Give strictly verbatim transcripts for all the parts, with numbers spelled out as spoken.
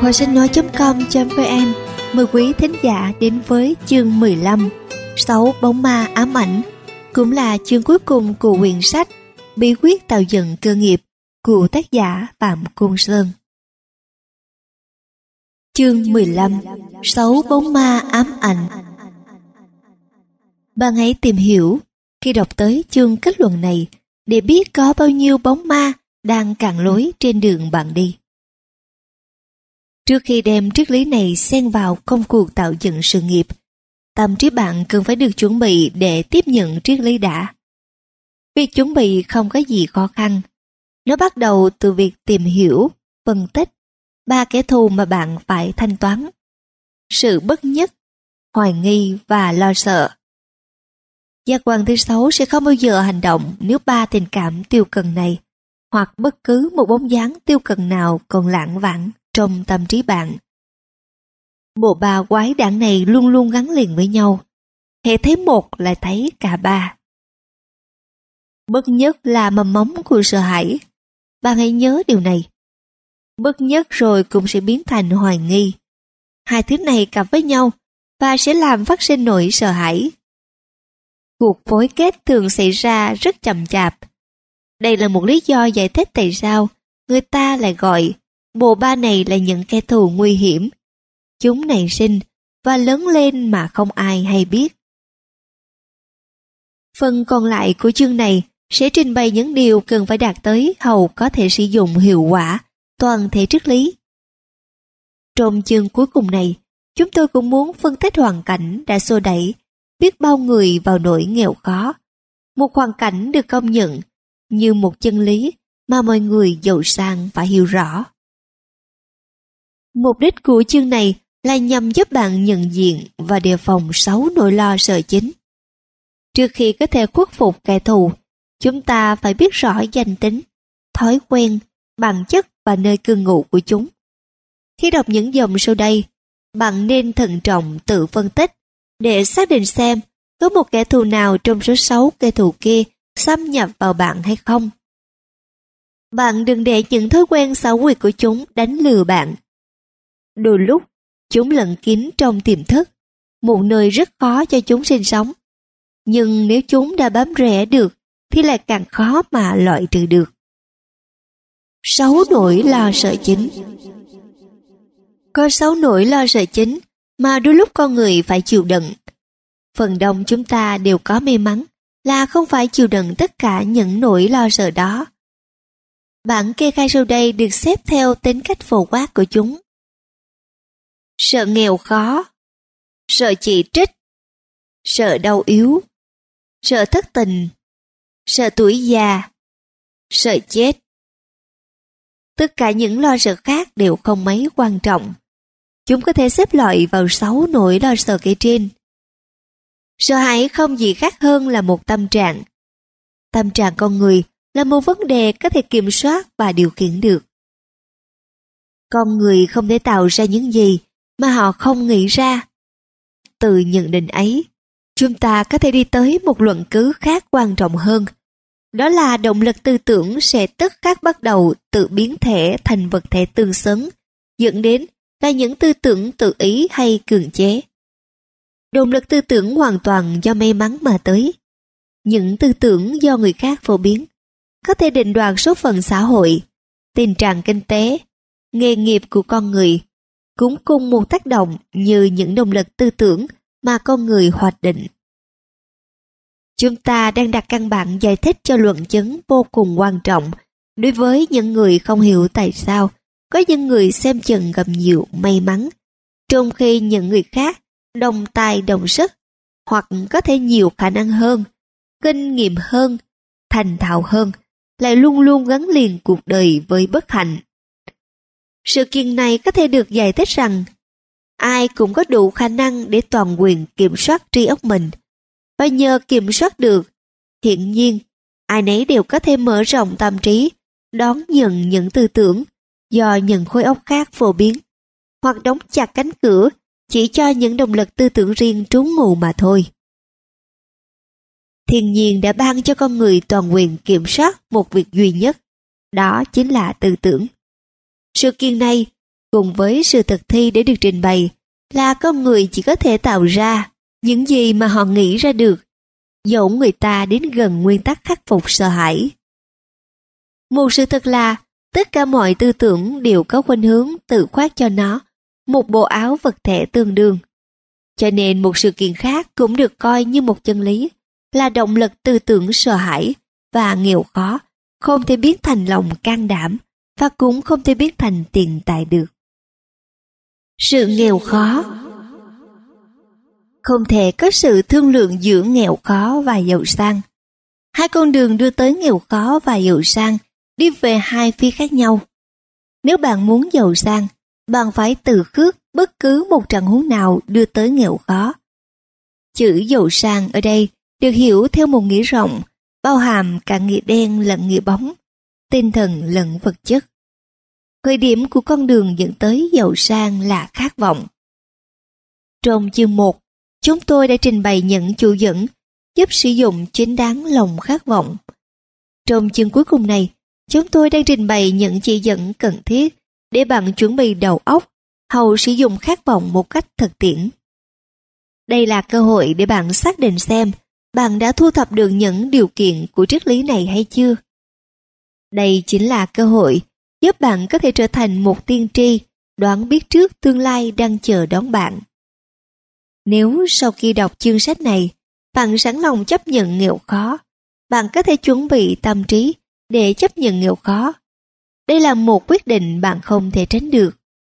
kho sách nói chấm com chấm vn mời quý thính giả đến với chương mười lăm, sáu bóng ma ám ảnh, cũng là chương cuối cùng của quyển sách Bí quyết tạo dựng cơ nghiệp của tác giả Phạm Côn Sơn. Chương mười lăm, sáu bóng ma ám ảnh. Bạn hãy tìm hiểu khi đọc tới chương kết luận này để biết có bao nhiêu bóng ma đang cản lối trên đường bạn đi. Trước khi đem triết lý này xen vào công cuộc tạo dựng sự nghiệp, tâm trí bạn cần phải được chuẩn bị để tiếp nhận triết lý đã. Việc chuẩn bị không có gì khó khăn. Nó bắt đầu từ việc tìm hiểu, phân tích ba kẻ thù mà bạn phải thanh toán: sự bất nhất, hoài nghi và lo sợ. Giác quan thứ sáu sẽ không bao giờ hành động nếu ba tình cảm tiêu cực này hoặc bất cứ một bóng dáng tiêu cực nào còn lảng vảng trong tâm trí bạn. Bộ ba quái đản này luôn luôn gắn liền với nhau. Hễ thấy một là thấy cả ba. Bất nhất là mầm móng của sợ hãi. Bạn hãy nhớ điều này. Bất nhất rồi cũng sẽ biến thành hoài nghi. Hai thứ này cặp với nhau và sẽ làm phát sinh nỗi sợ hãi. Cuộc phối kết thường xảy ra rất chậm chạp. Đây là một lý do giải thích tại sao người ta lại gọi bộ ba này là những kẻ thù nguy hiểm. Chúng nảy sinh và lớn lên mà không ai hay biết. Phần còn lại của chương này sẽ trình bày những điều cần phải đạt tới hầu có thể sử dụng hiệu quả toàn thể triết lý. Trong chương cuối cùng này, chúng tôi cũng muốn phân tích hoàn cảnh đã xô đẩy biết bao người vào nỗi nghèo khó. Một hoàn cảnh được công nhận như một chân lý mà mọi người giàu sang phải hiểu rõ. Mục đích của chương này là nhằm giúp bạn nhận diện và đề phòng sáu nỗi lo sợ chính. Trước khi có thể khuất phục kẻ thù, chúng ta phải biết rõ danh tính, thói quen, bản chất và nơi cư ngụ của chúng. Khi đọc những dòng sau đây, bạn nên thận trọng tự phân tích để xác định xem có một kẻ thù nào trong số sáu kẻ thù kia xâm nhập vào bạn hay không. Bạn đừng để những thói quen xấu quyệt của chúng đánh lừa bạn. Đôi lúc, chúng lẩn kín trong tiềm thức, một nơi rất khó cho chúng sinh sống. Nhưng nếu chúng đã bám rễ được, thì lại càng khó mà loại trừ được. Sáu nỗi lo sợ chính. Có sáu nỗi lo sợ chính mà đôi lúc con người phải chịu đựng. Phần đông chúng ta đều có may mắn là không phải chịu đựng tất cả những nỗi lo sợ đó. Bản kê khai sau đây được xếp theo tính cách phổ quát của chúng. Sợ nghèo khó, sợ chỉ trích, sợ đau yếu, sợ thất tình, sợ tuổi già, sợ chết. Tất cả những lo sợ khác đều không mấy quan trọng. Chúng có thể xếp loại vào sáu nỗi lo sợ kể trên. Sợ hãi không gì khác hơn là một tâm trạng. Tâm trạng con người là một vấn đề có thể kiểm soát và điều khiển được. Con người không thể tạo ra những gì mà họ không nghĩ ra. Từ nhận định ấy, chúng ta có thể đi tới một luận cứ khác quan trọng hơn. Đó là động lực tư tưởng sẽ tức khắc bắt đầu tự biến thể thành vật thể tương xứng, dẫn đến là những tư tưởng tự ý hay cưỡng chế. Động lực tư tưởng hoàn toàn do may mắn mà tới. Những tư tưởng do người khác phổ biến có thể định đoạt số phận xã hội, tình trạng kinh tế, nghề nghiệp của con người, cũng cùng một tác động như những động lực tư tưởng mà con người hoạch định. Chúng ta đang đặt căn bản giải thích cho luận chứng vô cùng quan trọng đối với những người không hiểu tại sao có những người xem chừng gặp nhiều may mắn, trong khi những người khác đồng tài đồng sức, hoặc có thể nhiều khả năng hơn, kinh nghiệm hơn, thành thạo hơn, lại luôn luôn gắn liền cuộc đời với bất hạnh. Sự kiện này có thể được giải thích rằng ai cũng có đủ khả năng để toàn quyền kiểm soát trí óc mình, và nhờ kiểm soát được, hiển nhiên ai nấy đều có thể mở rộng tâm trí, đón nhận những tư tưởng do những khối óc khác phổ biến, hoặc đóng chặt cánh cửa chỉ cho những động lực tư tưởng riêng trú ngụ mà thôi. Thiên nhiên đã ban cho con người toàn quyền kiểm soát một việc duy nhất, đó chính là tư tưởng. Sự kiện này cùng với sự thực thi để được trình bày là con người chỉ có thể tạo ra những gì mà họ nghĩ ra được, dẫu người ta đến gần nguyên tắc khắc phục sợ hãi. Một sự thật là tất cả mọi tư tưởng đều có khuynh hướng tự khoác cho nó một bộ áo vật thể tương đương. Cho nên một sự kiện khác cũng được coi như một chân lý, là động lực tư tưởng sợ hãi và nghèo khó không thể biến thành lòng can đảm, và cũng không thể biến thành tiền tài được. Sự nghèo khó. Không thể có sự thương lượng giữa nghèo khó và giàu sang. Hai con đường đưa tới nghèo khó và giàu sang đi về hai phía khác nhau. Nếu bạn muốn giàu sang, bạn phải từ khước bất cứ một trạng huống nào đưa tới nghèo khó. Chữ giàu sang ở đây được hiểu theo một nghĩa rộng, bao hàm cả nghĩa đen lẫn nghĩa bóng, tinh thần lẫn vật chất. Khởi điểm của con đường dẫn tới giàu sang là khát vọng. Trong chương một, chúng tôi đã trình bày những chủ dẫn giúp sử dụng chính đáng lòng khát vọng. Trong chương cuối cùng này, chúng tôi đang trình bày những chỉ dẫn cần thiết để bạn chuẩn bị đầu óc hầu sử dụng khát vọng một cách thực tiễn. Đây là cơ hội để bạn xác định xem bạn đã thu thập được những điều kiện của triết lý này hay chưa. Đây chính là cơ hội giúp bạn có thể trở thành một tiên tri đoán biết trước tương lai đang chờ đón bạn. Nếu sau khi đọc chương sách này, bạn sẵn lòng chấp nhận nghèo khó, bạn có thể chuẩn bị tâm trí để chấp nhận nghèo khó. Đây là một quyết định bạn không thể tránh được.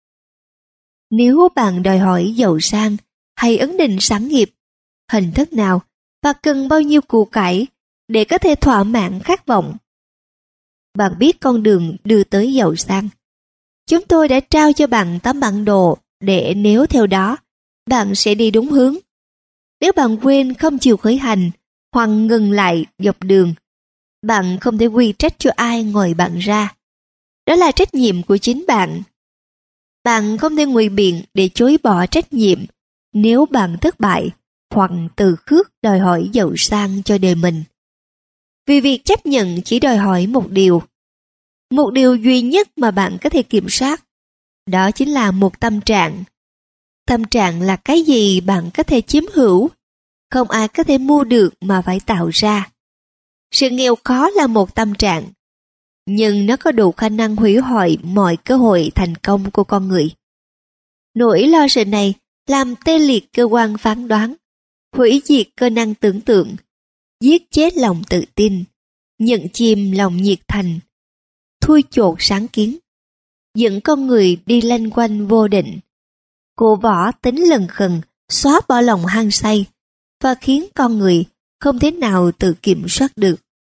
Nếu bạn đòi hỏi giàu sang hay ấn định sản nghiệp, hình thức nào và cần bao nhiêu của cải để có thể thỏa mãn khát vọng, bạn biết con đường đưa tới giàu sang. Chúng tôi đã trao cho bạn tấm bản đồ để nếu theo đó, bạn sẽ đi đúng hướng. Nếu bạn quên không chịu khởi hành hoặc ngừng lại dọc đường, bạn không thể quy trách cho ai ngoài bạn ra. Đó là trách nhiệm của chính bạn. Bạn không thể ngụy biện để chối bỏ trách nhiệm nếu bạn thất bại hoặc từ khước đòi hỏi giàu sang cho đời mình. Vì việc chấp nhận chỉ đòi hỏi một điều. Một điều duy nhất mà bạn có thể kiểm soát. Đó chính là một tâm trạng. Tâm trạng là cái gì bạn có thể chiếm hữu. Không ai có thể mua được mà phải tạo ra. Sự nghèo khó là một tâm trạng. Nhưng nó có đủ khả năng hủy hoại mọi cơ hội thành công của con người. Nỗi lo sợ này làm tê liệt cơ quan phán đoán, hủy diệt cơ năng tưởng tượng, giết chết lòng tự tin, nhận chìm lòng nhiệt thành, thui chột sáng kiến, dẫn con người đi lanh quanh vô định, cổ võ tính lần khần, xóa bỏ lòng hăng say và khiến con người không thể nào tự kiểm soát được.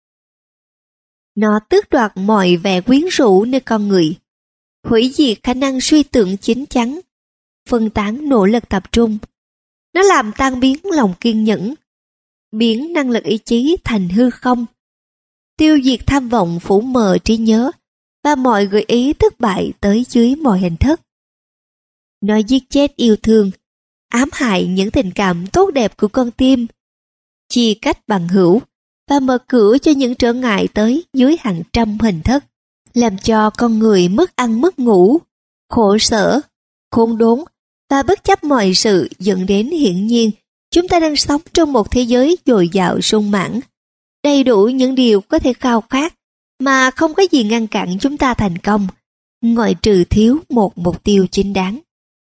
Nó tước đoạt mọi vẻ quyến rũ nơi con người, hủy diệt khả năng suy tưởng chín chắn, phân tán nỗ lực tập trung. Nó làm tan biến lòng kiên nhẫn, biến năng lực ý chí thành hư không, tiêu diệt tham vọng phủ mờ trí nhớ và mọi gợi ý thất bại tới dưới mọi hình thức. Nó giết chết yêu thương, ám hại những tình cảm tốt đẹp của con tim, chia cách bằng hữu và mở cửa cho những trở ngại tới dưới hàng trăm hình thức, làm cho con người mất ăn mất ngủ, khổ sở, khốn đốn và bất chấp mọi sự, dẫn đến hiển nhiên chúng ta đang sống trong một thế giới dồi dào sung mãn, đầy đủ những điều có thể khao khát mà không có gì ngăn cản chúng ta thành công, ngoại trừ thiếu một mục tiêu chính đáng.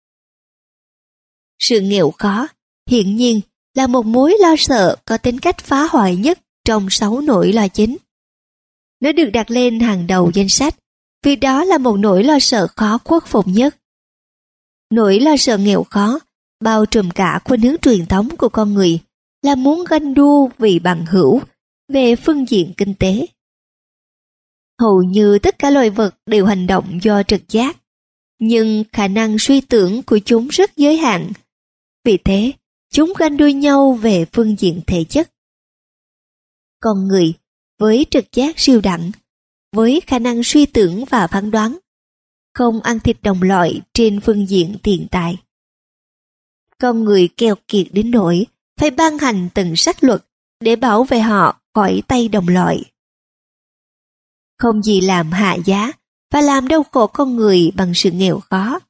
Sự nghèo khó, hiển nhiên, là một mối lo sợ có tính cách phá hoại nhất trong sáu nỗi lo chính. Nó được đặt lên hàng đầu danh sách vì đó là một nỗi lo sợ khó khuất phục nhất. Nỗi lo sợ nghèo khó bao trùm cả khuynh hướng truyền thống của con người là muốn ganh đua vì bằng hữu về phương diện kinh tế. Hầu như tất cả loài vật đều hành động do trực giác, nhưng khả năng suy tưởng của chúng rất giới hạn. Vì thế, chúng ganh đua nhau về phương diện thể chất. Con người, với trực giác siêu đẳng, với khả năng suy tưởng và phán đoán, không ăn thịt đồng loại trên phương diện tiền tài. Con người keo kiệt đến nỗi phải ban hành từng sách luật để bảo vệ họ khỏi tay đồng loại. Không gì làm hạ giá và làm đau khổ con người bằng sự nghèo khó.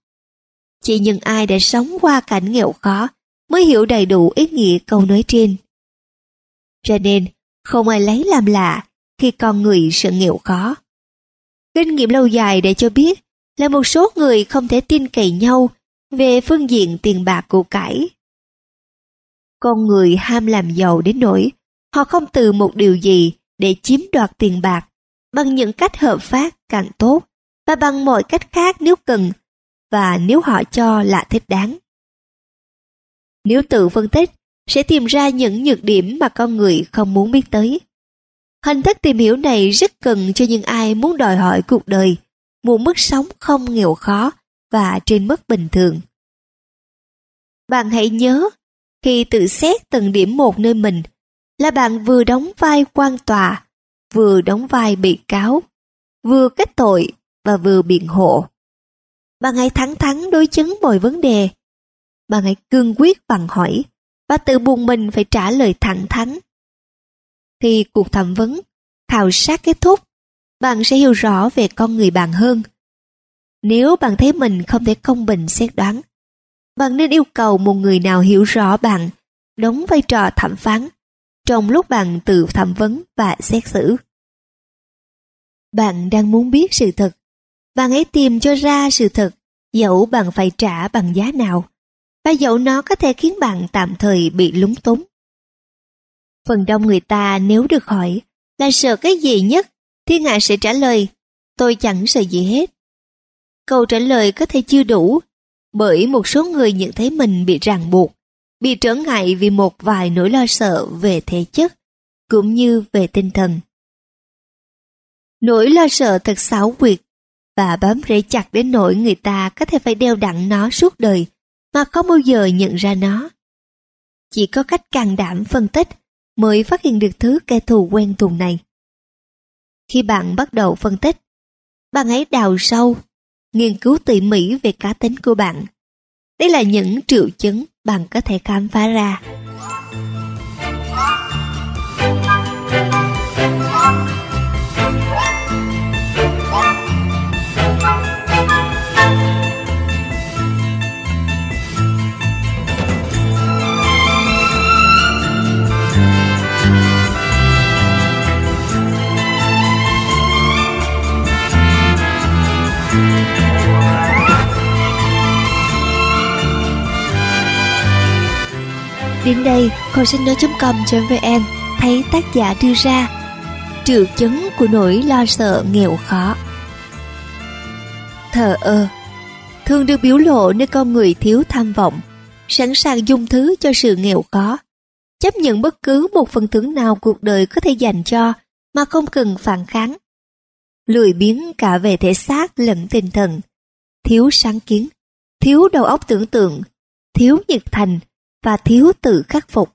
Chỉ những ai đã sống qua cảnh nghèo khó mới hiểu đầy đủ ý nghĩa câu nói trên. Cho nên, không ai lấy làm lạ khi con người sợ nghèo khó. Kinh nghiệm lâu dài để cho biết là một số người không thể tin cậy nhau về phương diện tiền bạc của cải. Con người ham làm giàu đến nỗi họ không từ một điều gì để chiếm đoạt tiền bạc bằng những cách hợp pháp càng tốt và bằng mọi cách khác nếu cần và nếu họ cho là thích đáng. Nếu tự phân tích, sẽ tìm ra những nhược điểm mà con người không muốn biết tới. Hình thức tìm hiểu này rất cần cho những ai muốn đòi hỏi cuộc đời, một mức sống không nghèo khó và trên mức bình thường. Bạn hãy nhớ, khi tự xét từng điểm một nơi mình, là bạn vừa đóng vai quan tòa, vừa đóng vai bị cáo, vừa kết tội và vừa biện hộ. Bạn hãy thẳng thắn đối chứng mọi vấn đề. Bạn hãy cương quyết bằng hỏi và tự buộc mình phải trả lời thẳng thắn. Khi cuộc thẩm vấn, khảo sát kết thúc, bạn sẽ hiểu rõ về con người bạn hơn. Nếu bạn thấy mình không thể công bình xét đoán, bạn nên yêu cầu một người nào hiểu rõ bạn đóng vai trò thẩm phán trong lúc bạn tự thẩm vấn và xét xử. Bạn đang muốn biết sự thật, bạn hãy tìm cho ra sự thật, dẫu bạn phải trả bằng giá nào, và dẫu nó có thể khiến bạn tạm thời bị lúng túng. Phần đông người ta nếu được hỏi là sợ cái gì nhất, thiên hạ sẽ trả lời, tôi chẳng sợ gì hết. Câu trả lời có thể chưa đủ, bởi một số người nhận thấy mình bị ràng buộc, bị trở ngại vì một vài nỗi lo sợ về thể chất, cũng như về tinh thần. Nỗi lo sợ thật xảo quyệt và bám rễ chặt đến nỗi người ta có thể phải đeo đặng nó suốt đời mà không bao giờ nhận ra nó. Chỉ có cách can đảm phân tích mới phát hiện được thứ kẻ thù quen thuộc này. Khi bạn bắt đầu phân tích, bạn hãy đào sâu, nghiên cứu tỉ mỉ về cá tính của bạn. Đây là những triệu chứng bạn có thể khám phá ra. Đến đây, kho sách nói chấm com chấm vn thấy tác giả đưa ra triệu chứng của nỗi lo sợ nghèo khó. Thờ ơ thường được biểu lộ nơi con người thiếu tham vọng, sẵn sàng dung thứ cho sự nghèo khó, chấp nhận bất cứ một phần thưởng nào cuộc đời có thể dành cho mà không cần phản kháng, lười biếng cả về thể xác lẫn tinh thần, thiếu sáng kiến, thiếu đầu óc tưởng tượng, thiếu nhiệt thành và thiếu tự khắc phục.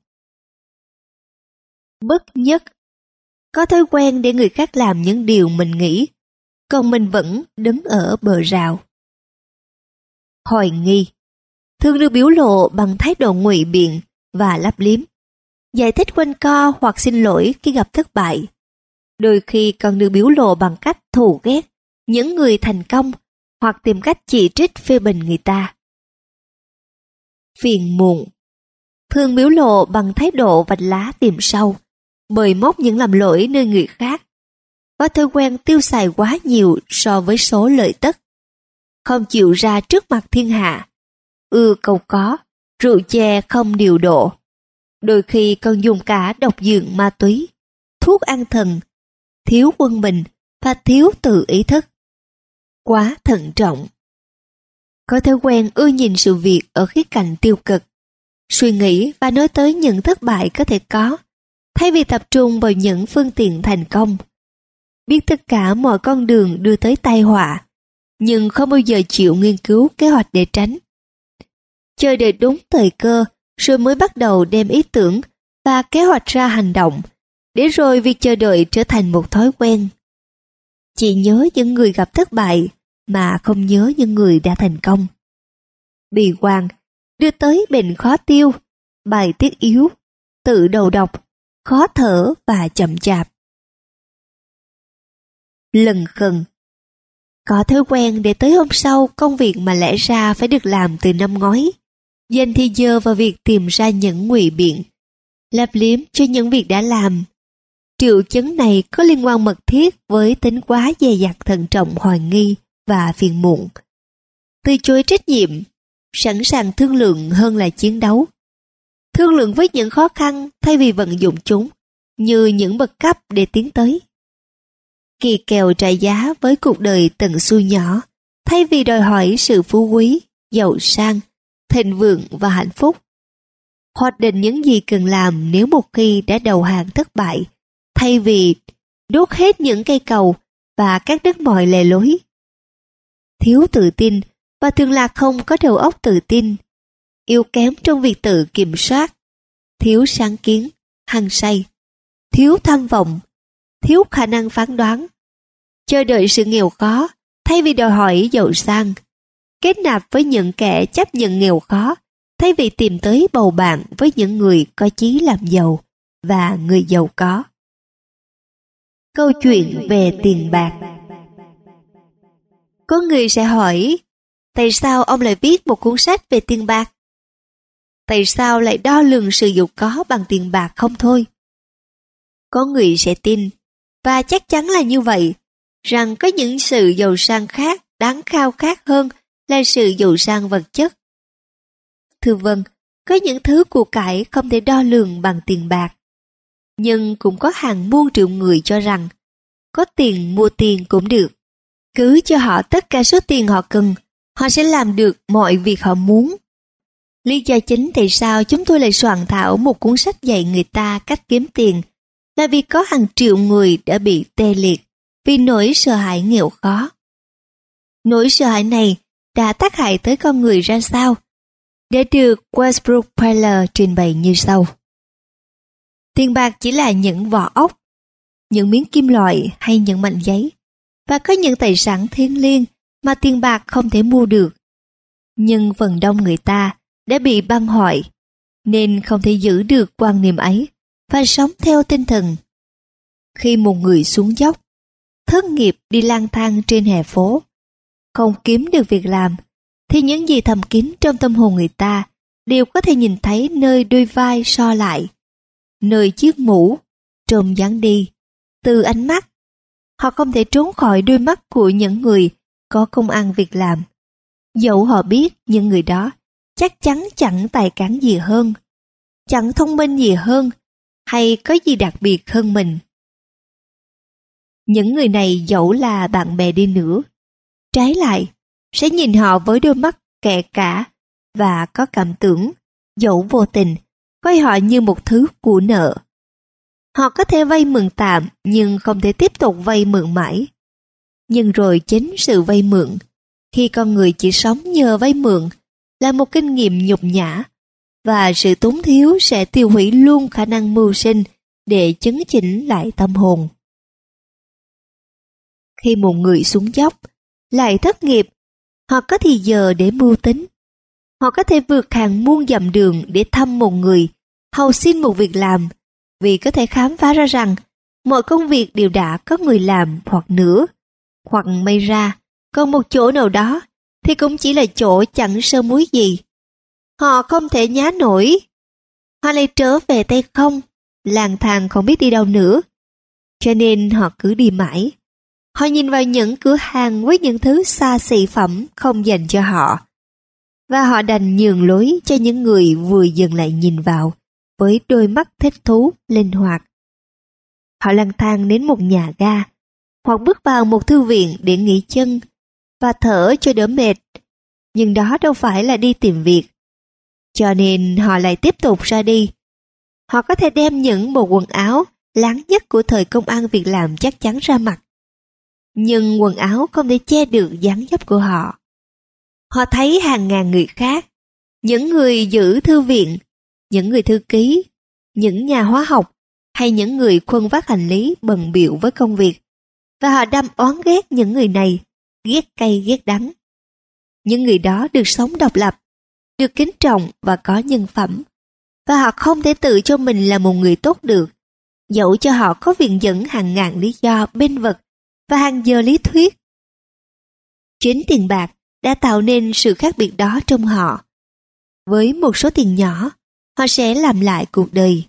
Bất nhất có thói quen để người khác làm những điều mình nghĩ, còn mình vẫn đứng ở bờ rào. Hoài nghi thường được biểu lộ bằng thái độ ngụy biện và lấp liếm, giải thích quanh co hoặc xin lỗi khi gặp thất bại. Đôi khi còn được biểu lộ bằng cách thù ghét những người thành công hoặc tìm cách chỉ trích phê bình người ta. Phiền muộn thường biểu lộ bằng thái độ vạch lá tìm sâu, bời móc những lầm lỗi nơi người khác, có thói quen tiêu xài quá nhiều so với số lợi tất, không chịu ra trước mặt thiên hạ, ưa cầu có, rượu chè không điều độ, đôi khi còn dùng cả độc dược ma túy, thuốc an thần, thiếu quân bình và thiếu tự ý thức, quá thận trọng. Có thói quen ưa nhìn sự việc ở khía cạnh tiêu cực, suy nghĩ và nói tới những thất bại có thể có, thay vì tập trung vào những phương tiện thành công. Biết tất cả mọi con đường đưa tới tai họa, nhưng không bao giờ chịu nghiên cứu kế hoạch để tránh. Chờ đợi đúng thời cơ, rồi mới bắt đầu đem ý tưởng và kế hoạch ra hành động, để rồi việc chờ đợi trở thành một thói quen. Chỉ nhớ những người gặp thất bại, mà không nhớ những người đã thành công. Bì quan đưa tới bệnh khó tiêu, bài tiết yếu, tự đầu độc, khó thở và chậm chạp. Lần khần Có thói quen để tới hôm sau công việc mà lẽ ra phải được làm từ năm ngoái, dành thì giờ vào việc tìm ra những ngụy biện, lấp liếm cho những việc đã làm. Triệu chứng này có liên quan mật thiết với tính quá dè dặt, thận trọng, hoài nghi và phiền muộn. Từ chối trách nhiệm, sẵn sàng thương lượng hơn là chiến đấu. Thương lượng với những khó khăn thay vì vận dụng chúng như những bậc cấp để tiến tới. Kỳ kèo trả giá với cuộc đời từng xu nhỏ thay vì đòi hỏi sự phú quý, giàu sang, thịnh vượng và hạnh phúc. Hoạch định những gì cần làm nếu một khi đã đầu hàng thất bại, thay vì đốt hết những cây cầu và cắt đứt mọi lề lối. Thiếu tự tin và thường là không có đầu óc tự tin, yếu kém trong việc tự kiểm soát, thiếu sáng kiến, hăng say, thiếu tham vọng, thiếu khả năng phán đoán, chờ đợi sự nghèo khó thay vì đòi hỏi giàu sang, kết nạp với những kẻ chấp nhận nghèo khó thay vì tìm tới bầu bạn với những người có chí làm giàu và người giàu có. Câu chuyện về tiền bạc. Có người sẽ hỏi, tại sao ông lại viết một cuốn sách về tiền bạc? Tại sao lại đo lường sự giàu có bằng tiền bạc không thôi? Có người sẽ tin, và chắc chắn là như vậy, rằng có những sự giàu sang khác đáng khao khát hơn là sự giàu sang vật chất. Thưa vâng, có những thứ của cải không thể đo lường bằng tiền bạc. Nhưng cũng có hàng muôn triệu người cho rằng có tiền mua tiền cũng được. Cứ cho họ tất cả số tiền họ cần, họ sẽ làm được mọi việc họ muốn. Lý do chính tại sao chúng tôi lại soạn thảo một cuốn sách dạy người ta cách kiếm tiền là vì có hàng triệu người đã bị tê liệt vì nỗi sợ hãi nghèo khó. Nỗi sợ hãi này đã tác hại tới con người ra sao? Để được Westbrook Pyler trình bày như sau. Tiền bạc chỉ là những vỏ ốc, những miếng kim loại hay những mảnh giấy, và có những tài sản thiêng liêng mà tiền bạc không thể mua được. Nhưng phần đông người ta đã bị băng hoại, nên không thể giữ được quan niệm ấy và sống theo tinh thần. Khi một người xuống dốc, thất nghiệp đi lang thang trên hè phố, không kiếm được việc làm, thì những gì thầm kín trong tâm hồn người ta đều có thể nhìn thấy nơi đôi vai so lại, nơi chiếc mũ, trong dáng đi, từ ánh mắt. Họ không thể trốn khỏi đôi mắt của những người có công ăn việc làm. Dẫu họ biết những người đó chắc chắn chẳng tài cán gì hơn, chẳng thông minh gì hơn, hay có gì đặc biệt hơn mình. Những người này dẫu là bạn bè đi nữa, trái lại, sẽ nhìn họ với đôi mắt kẻ cả và có cảm tưởng, dẫu vô tình, coi họ như một thứ của nợ. Họ có thể vay mượn tạm nhưng không thể tiếp tục vay mượn mãi. Nhưng rồi chính sự vay mượn, khi con người chỉ sống nhờ vay mượn, là một kinh nghiệm nhục nhã, và sự túng thiếu sẽ tiêu hủy luôn khả năng mưu sinh để chấn chỉnh lại tâm hồn. Khi một người xuống dốc, lại thất nghiệp, họ có thì giờ để mưu tính. Họ có thể vượt hàng muôn dặm đường để thăm một người, hầu xin một việc làm, vì có thể khám phá ra rằng mọi công việc đều đã có người làm hoặc nữa, hoặc may ra, còn một chỗ nào đó thì cũng chỉ là chỗ chẳng sơ muối gì. Họ không thể nhá nổi. Họ lại trở về tay không, lang thang không biết đi đâu nữa. Cho nên họ cứ đi mãi. Họ nhìn vào những cửa hàng với những thứ xa xỉ phẩm không dành cho họ. Và họ đành nhường lối cho những người vừa dừng lại nhìn vào với đôi mắt thích thú, linh hoạt. Họ lang thang đến một nhà ga, hoặc bước vào một thư viện để nghỉ chân và thở cho đỡ mệt. Nhưng đó đâu phải là đi tìm việc. Cho nên họ lại tiếp tục ra đi. Họ có thể đem những bộ quần áo láng nhất của thời công ăn việc làm chắc chắn ra mặc. Nhưng quần áo không thể che được dáng dấp của họ. Họ thấy hàng ngàn người khác, những người giữ thư viện, những người thư ký, những nhà hóa học hay những người khuân vác hành lý bận bịu với công việc. Và họ đâm oán ghét những người này, ghét cay ghét đắng. Những người đó được sống độc lập, được kính trọng và có nhân phẩm. Và họ không thể tự cho mình là một người tốt được, dẫu cho họ có viện dẫn hàng ngàn lý do bên vực và hàng giờ lý thuyết. Chính tiền bạc đã tạo nên sự khác biệt đó trong họ. Với một số tiền nhỏ, họ sẽ làm lại cuộc đời.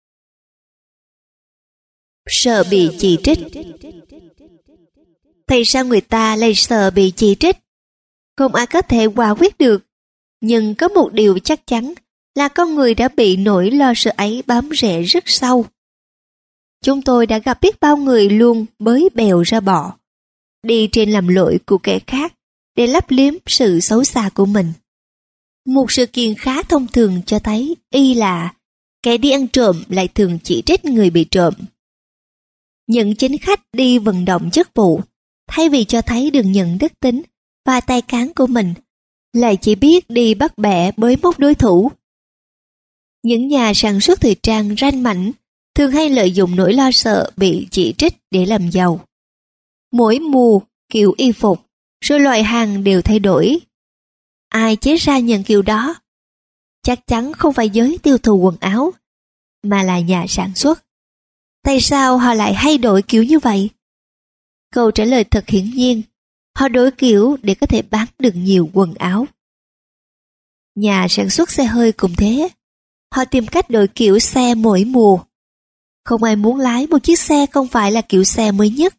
Sợ bị chỉ trích. Tại sao người ta lại sợ bị chỉ trích? Không ai có thể quả quyết được, nhưng có một điều chắc chắn là con người đã bị nỗi lo sợ ấy bám rễ rất sâu. Chúng tôi đã gặp biết bao người luôn bới bèo ra bọ, đi trên làm lỗi của kẻ khác để lấp liếm sự xấu xa của mình. Một sự kiện khá thông thường cho thấy y là kẻ đi ăn trộm lại thường chỉ trích người bị trộm. Những chính khách đi vận động chức vụ, thay vì cho thấy được những đức tính và tài cán của mình, lại chỉ biết đi bắt bẻ bới móc đối thủ. Những nhà sản xuất thời trang ranh mãnh thường hay lợi dụng nỗi lo sợ bị chỉ trích để làm giàu. Mỗi mùa kiểu y phục, rồi loại hàng đều thay đổi. Ai chế ra những kiểu đó? Chắc chắn không phải giới tiêu thụ quần áo, mà là nhà sản xuất. Tại sao họ lại hay đổi kiểu như vậy? Câu trả lời thật hiển nhiên, họ đổi kiểu để có thể bán được nhiều quần áo. Nhà sản xuất xe hơi cũng thế, họ tìm cách đổi kiểu xe mỗi mùa. Không ai muốn lái một chiếc xe không phải là kiểu xe mới nhất.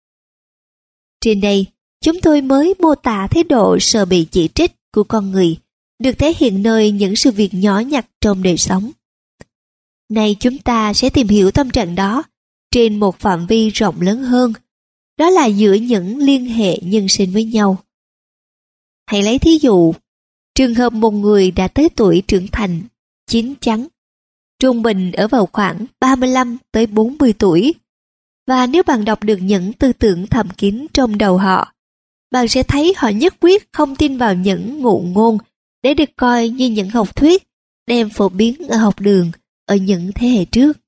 Trên đây, chúng tôi mới mô tả thái độ sợ bị chỉ trích của con người, được thể hiện nơi những sự việc nhỏ nhặt trong đời sống. Nay chúng ta sẽ tìm hiểu tâm trạng đó trên một phạm vi rộng lớn hơn, đó là giữa những liên hệ nhân sinh với nhau. Hãy lấy thí dụ, trường hợp một người đã tới tuổi trưởng thành, chín chắn, trung bình ở vào khoảng ba mươi lăm tới bốn mươi tuổi. Và nếu bạn đọc được những tư tưởng thầm kín trong đầu họ, bạn sẽ thấy họ nhất quyết không tin vào những ngụ ngôn để được coi như những học thuyết đem phổ biến ở học đường ở những thế hệ trước.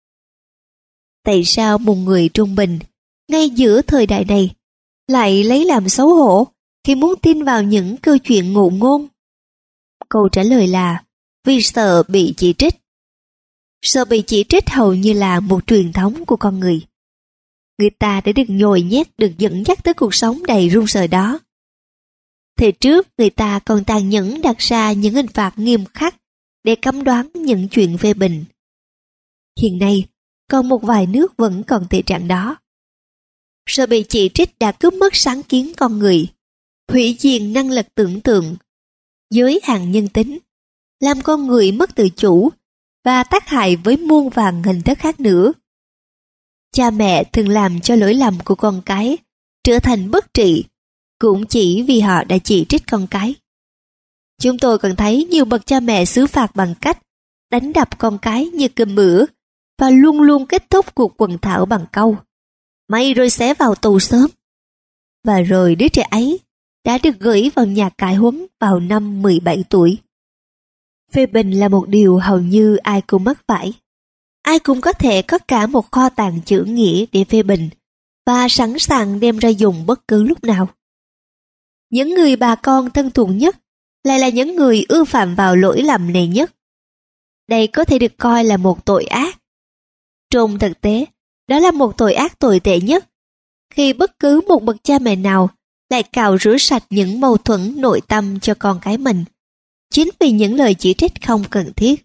Tại sao một người trung bình, ngay giữa thời đại này, lại lấy làm xấu hổ khi muốn tin vào những câu chuyện ngụ ngôn? Câu trả lời là vì sợ bị chỉ trích. Sợ bị chỉ trích hầu như là một truyền thống của con người. Người ta đã được nhồi nhét, được dẫn dắt tới cuộc sống đầy run sợ đó. Thời trước, người ta còn tàn nhẫn đặt ra những hình phạt nghiêm khắc để cấm đoán những chuyện phê bình. Hiện nay, còn một vài nước vẫn còn tình trạng đó. Sợ bị chỉ trích đã cướp mất sáng kiến con người, hủy diệt năng lực tưởng tượng, giới hạn nhân tính, làm con người mất tự chủ và tác hại với muôn vàn hình thức khác nữa. Cha mẹ thường làm cho lỗi lầm của con cái trở thành bất trị, cũng chỉ vì họ đã chỉ trích con cái. Chúng tôi còn thấy nhiều bậc cha mẹ xử phạt bằng cách đánh đập con cái như cơm bữa và luôn luôn kết thúc cuộc quần thảo bằng câu "Mày rồi sẽ vào tù sớm." Và rồi đứa trẻ ấy đã được gửi vào nhà cải huấn vào năm mười bảy tuổi. Phê bình là một điều hầu như ai cũng mắc phải. Ai cũng có thể có cả một kho tàng chữ nghĩa để phê bình và sẵn sàng đem ra dùng bất cứ lúc nào. Những người bà con thân thuần nhất lại là những người ưa phạm vào lỗi lầm này nhất. Đây có thể được coi là một tội ác. Trong thực tế, đó là một tội ác tồi tệ nhất, khi bất cứ một bậc cha mẹ nào lại cào rửa sạch những mâu thuẫn nội tâm cho con cái mình, chính vì những lời chỉ trích không cần thiết.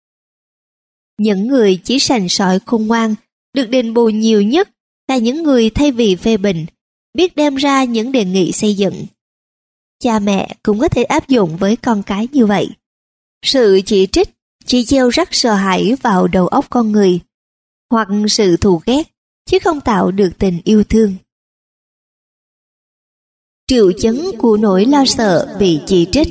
Những người chỉ sành sỏi khôn ngoan được đền bù nhiều nhất là những người thay vì phê bình, biết đem ra những đề nghị xây dựng. Cha mẹ cũng có thể áp dụng với con cái như vậy. Sự chỉ trích chỉ gieo rắc sợ hãi vào đầu óc con người, hoặc sự thù ghét, chứ không tạo được tình yêu thương. Triệu chứng của nỗi lo sợ bị chỉ trích.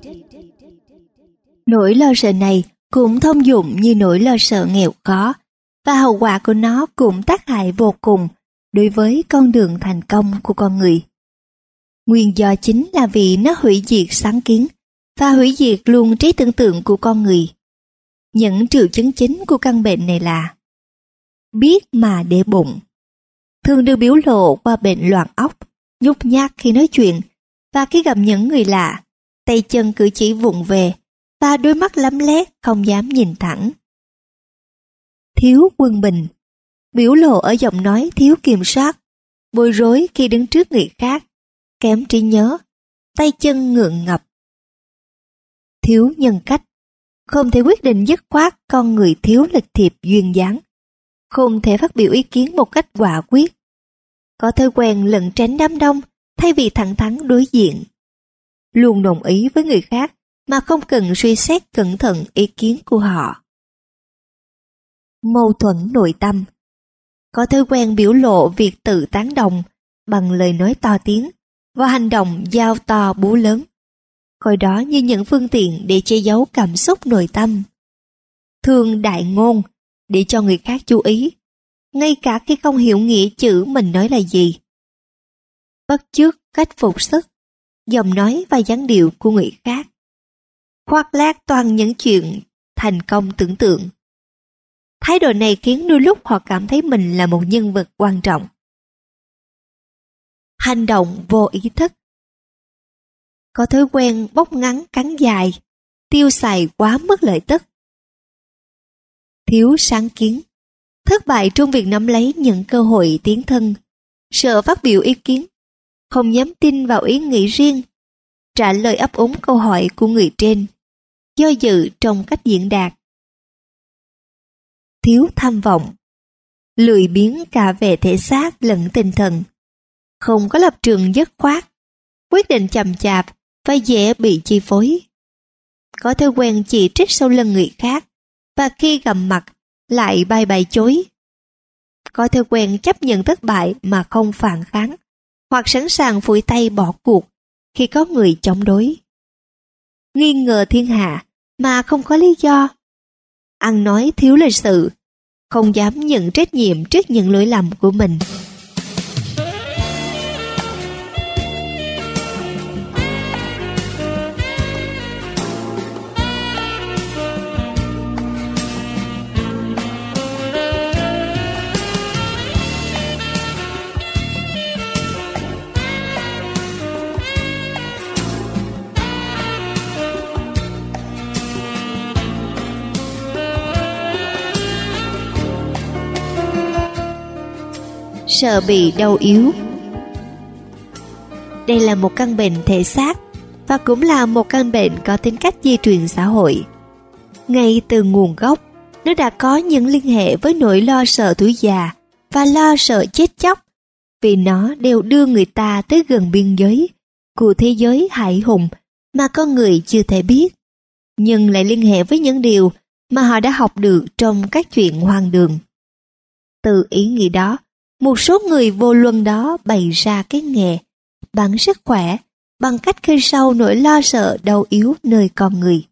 Nỗi lo sợ này cũng thông dụng như nỗi lo sợ nghèo khó, và hậu quả của nó cũng tác hại vô cùng đối với con đường thành công của con người. Nguyên do chính là vì nó hủy diệt sáng kiến và hủy diệt luôn trí tưởng tượng của con người. Những triệu chứng chính của căn bệnh này là biết mà để bụng, thường được biểu lộ qua bệnh loạn óc, nhút nhát khi nói chuyện và khi gặp những người lạ, tay chân cử chỉ vụng về và đôi mắt lấm lét không dám nhìn thẳng. Thiếu quân bình, biểu lộ ở giọng nói thiếu kiểm soát, bối rối khi đứng trước người khác, kém trí nhớ, tay chân ngượng ngập, thiếu nhân cách, không thể quyết định dứt khoát, con người thiếu lịch thiệp duyên dáng, không thể phát biểu ý kiến một cách quả quyết, có thói quen lẩn tránh đám đông thay vì thẳng thắn đối diện, luôn đồng ý với người khác mà không cần suy xét cẩn thận ý kiến của họ. Mâu thuẫn nội tâm, có thói quen biểu lộ việc tự tán đồng bằng lời nói to tiếng và hành động dao to búa lớn, coi đó như những phương tiện để che giấu cảm xúc nội tâm. Thường đại ngôn để cho người khác chú ý, ngay cả khi không hiểu nghĩa chữ mình nói là gì. Bắt chước cách phục sức, giọng nói và dáng điệu của người khác. Khoác lác toàn những chuyện thành công tưởng tượng. Thái độ này khiến đôi lúc họ cảm thấy mình là một nhân vật quan trọng. Hành động vô ý thức, có thói quen bóc ngắn cắn dài, tiêu xài quá mức lợi tức. Thiếu sáng kiến, thất bại trong việc nắm lấy những cơ hội tiến thân, sợ phát biểu ý kiến, không dám tin vào ý nghĩ riêng, trả lời ấp úng câu hỏi của người trên, do dự trong cách diễn đạt. Thiếu tham vọng, lười biếng cả về thể xác lẫn tinh thần, không có lập trường dứt khoát, quyết định chậm chạp và dễ bị chi phối. Có thói quen chỉ trích sau lưng người khác và khi gặp mặt lại bay bay chối. Có thói quen chấp nhận thất bại mà không phản kháng, hoặc sẵn sàng phủi tay bỏ cuộc khi có người chống đối. Nghi ngờ thiên hạ mà không có lý do. Ăn nói thiếu lịch sự, không dám nhận trách nhiệm trước những lỗi lầm của mình. Sợ bị đau yếu. Đây là một căn bệnh thể xác và cũng là một căn bệnh có tính cách di truyền xã hội. Ngay từ nguồn gốc, nó đã có những liên hệ với nỗi lo sợ tuổi già và lo sợ chết chóc, vì nó đều đưa người ta tới gần biên giới của thế giới hãi hùng mà con người chưa thể biết, nhưng lại liên hệ với những điều mà họ đã học được trong các chuyện hoang đường. Từ ý nghĩ đó, một số người vô luân đó bày ra cái nghề bán sức khỏe bằng cách khơi sâu nỗi lo sợ đau yếu nơi con người.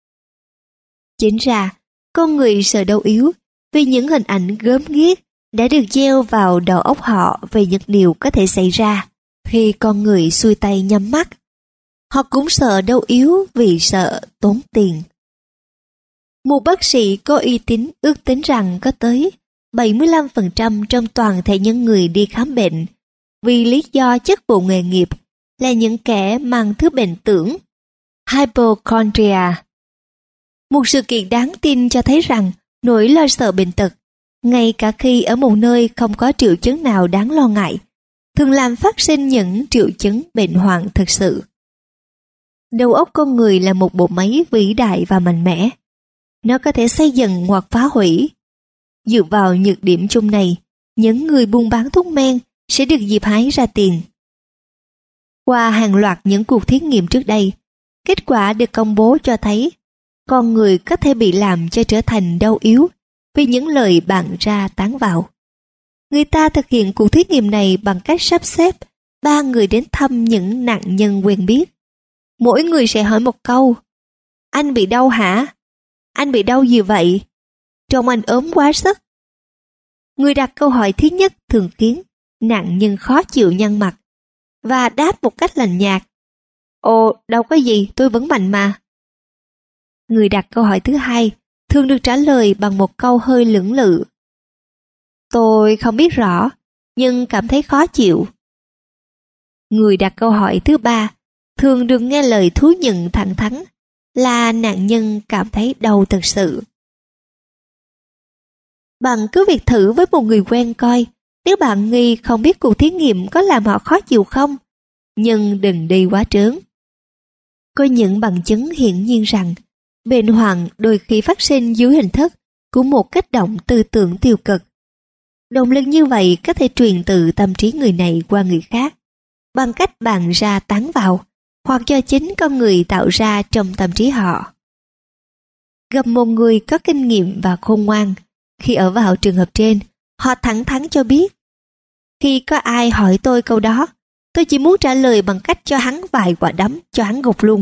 Chính ra, con người sợ đau yếu vì những hình ảnh gớm ghiếc đã được gieo vào đầu óc họ về những điều có thể xảy ra khi con người xuôi tay nhắm mắt. Họ cũng sợ đau yếu vì sợ tốn tiền. Một bác sĩ có uy tín ước tính rằng có tới bảy mươi lăm phần trăm trong toàn thể những người đi khám bệnh vì lý do chức vụ nghề nghiệp là những kẻ mang thứ bệnh tưởng hypochondria. Một sự kiện đáng tin cho thấy rằng nỗi lo sợ bệnh tật, ngay cả khi ở một nơi không có triệu chứng nào đáng lo ngại, thường làm phát sinh những triệu chứng bệnh hoạn thực sự. Đầu óc con người là một bộ máy vĩ đại và mạnh mẽ. Nó có thể xây dựng hoặc phá hủy. Dựa vào nhược điểm chung này, những người buôn bán thuốc men sẽ được dịp hái ra tiền. Qua hàng loạt những cuộc thí nghiệm trước đây, kết quả được công bố cho thấy con người có thể bị làm cho trở thành đau yếu vì những lời bạn ra tán vào. Người ta thực hiện cuộc thí nghiệm này bằng cách sắp xếp ba người đến thăm những nạn nhân quen biết. Mỗi người sẽ hỏi một câu: "Anh bị đau hả? Anh bị đau gì vậy? Trông anh ốm quá sức." Người đặt câu hỏi thứ nhất thường khiến nạn nhân khó chịu nhăn mặt và đáp một cách lạnh nhạt: "Ồ, đâu có gì, tôi vẫn mạnh mà." Người đặt câu hỏi thứ hai thường được trả lời bằng một câu hơi lưỡng lự: "Tôi không biết rõ, nhưng cảm thấy khó chịu." Người đặt câu hỏi thứ ba thường được nghe lời thú nhận thẳng thắn là nạn nhân cảm thấy đau thật sự. Bạn cứ việc thử với một người quen coi, nếu bạn nghi không biết cuộc thí nghiệm có làm họ khó chịu không, nhưng đừng đi quá trớn. Có những bằng chứng hiển nhiên rằng bệnh hoạn đôi khi phát sinh dưới hình thức của một kích động tư tưởng tiêu cực. Động lực như vậy có thể truyền từ tâm trí người này qua người khác bằng cách bàn ra tán vào, hoặc do chính con người tạo ra trong tâm trí họ. Gặp một người có kinh nghiệm và khôn ngoan, khi ở vào trường hợp trên, họ thẳng thắn cho biết: khi có ai hỏi tôi câu đó, tôi chỉ muốn trả lời bằng cách cho hắn vài quả đấm cho hắn gục luôn.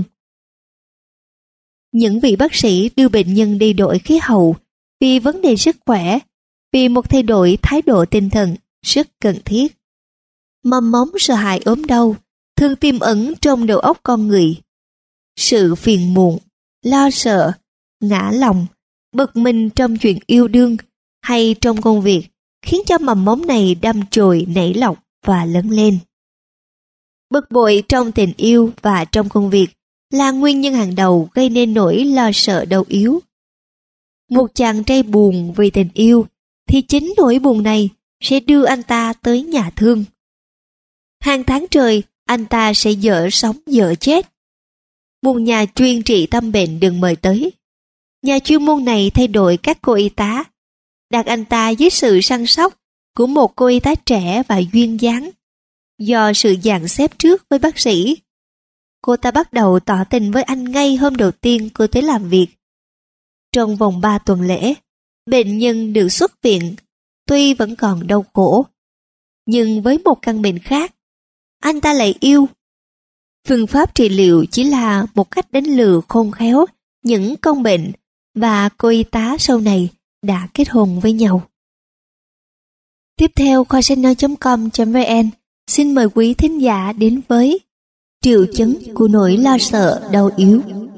Những vị bác sĩ đưa bệnh nhân đi đổi khí hậu vì vấn đề sức khỏe, vì một thay đổi thái độ tinh thần rất cần thiết. Mầm mống sợ hãi ốm đau thường tiềm ẩn trong đầu óc con người. Sự phiền muộn, lo sợ, ngã lòng, bực mình trong chuyện yêu đương hay trong công việc khiến cho mầm mống này đâm chồi nảy lọc và lớn lên. Bực bội trong tình yêu và trong công việc là nguyên nhân hàng đầu gây nên nỗi lo sợ đau yếu. Một chàng trai buồn vì tình yêu thì chính nỗi buồn này sẽ đưa anh ta tới nhà thương. Hàng tháng trời anh ta sẽ dở sống dở chết. Một nhà chuyên trị tâm bệnh đừng mời tới. Nhà chuyên môn này thay đổi các cô y tá, đặt anh ta dưới sự săn sóc của một cô y tá trẻ và duyên dáng. Do sự dàn xếp trước với bác sĩ, cô ta bắt đầu tỏ tình với anh ngay hôm đầu tiên cô tới làm việc. Trong vòng ba tuần lễ, bệnh nhân được xuất viện, tuy vẫn còn đau khổ, nhưng với một căn bệnh khác, anh ta lại yêu. Phương pháp trị liệu chỉ là một cách đánh lừa khôn khéo những con bệnh, và cô y tá sau này đã kết hôn với nhau. Tiếp theo, kho sách nói chấm com chấm vn xin mời quý thính giả đến với triệu chứng của nỗi lo sợ đau yếu.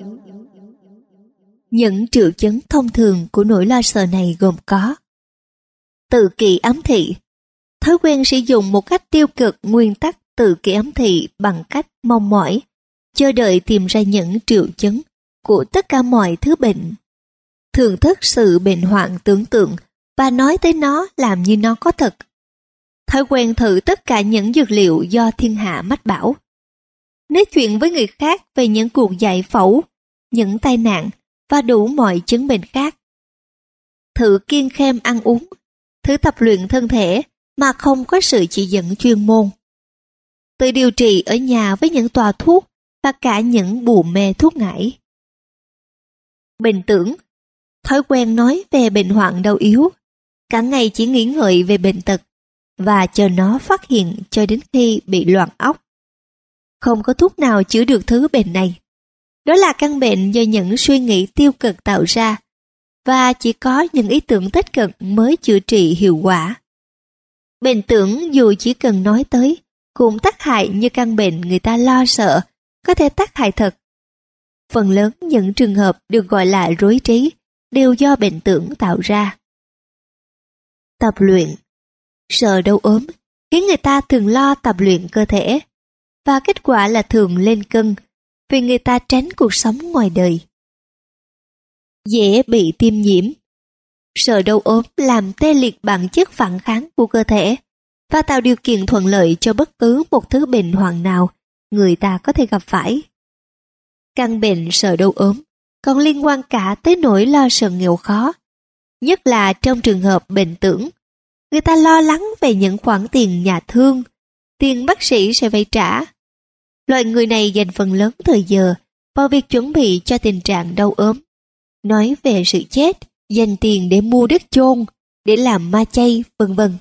Những triệu chứng thông thường của nỗi lo sợ này gồm có: tự kỷ ám thị, thói quen sử dụng một cách tiêu cực nguyên tắc tự kỷ ám thị bằng cách mong mỏi, chờ đợi tìm ra những triệu chứng của tất cả mọi thứ bệnh, thưởng thức sự bệnh hoạn tưởng tượng và nói tới nó làm như nó có thật. Thói quen thử tất cả những dược liệu do thiên hạ mách bảo. Nói chuyện với người khác về những cuộc giải phẫu, những tai nạn và đủ mọi chứng bệnh khác. Thử kiêng khem ăn uống, thử tập luyện thân thể mà không có sự chỉ dẫn chuyên môn. Tự điều trị ở nhà với những tòa thuốc và cả những bùa mê thuốc ngải. Bệnh tưởng, thói quen nói về bệnh hoạn đau yếu, cả ngày chỉ nghĩ ngợi về bệnh tật và chờ nó phát hiện cho đến khi bị loạn óc. Không có thuốc nào chữa được thứ bệnh này. Đó là căn bệnh do những suy nghĩ tiêu cực tạo ra, và chỉ có những ý tưởng tích cực mới chữa trị hiệu quả. Bệnh tưởng dù chỉ cần nói tới cũng tác hại như căn bệnh người ta lo sợ có thể tác hại thật. Phần lớn những trường hợp được gọi là rối trí đều do bệnh tưởng tạo ra. Tập luyện, sợ đau ốm khiến người ta thường lo tập luyện cơ thể, và kết quả là thường lên cân vì người ta tránh cuộc sống ngoài đời. Dễ bị tiêm nhiễm, sợ đau ốm làm tê liệt bản chất phản kháng của cơ thể và tạo điều kiện thuận lợi cho bất cứ một thứ bệnh hoạn nào người ta có thể gặp phải. Căn bệnh sợ đau ốm còn liên quan cả tới nỗi lo sợ nghèo khó, nhất là trong trường hợp bệnh tưởng. Người ta lo lắng về những khoản tiền nhà thương, tiền bác sĩ sẽ phải trả. Loại người này dành phần lớn thời giờ vào việc chuẩn bị cho tình trạng đau ốm, nói về sự chết, dành tiền để mua đất chôn, để làm ma chay, vân vân.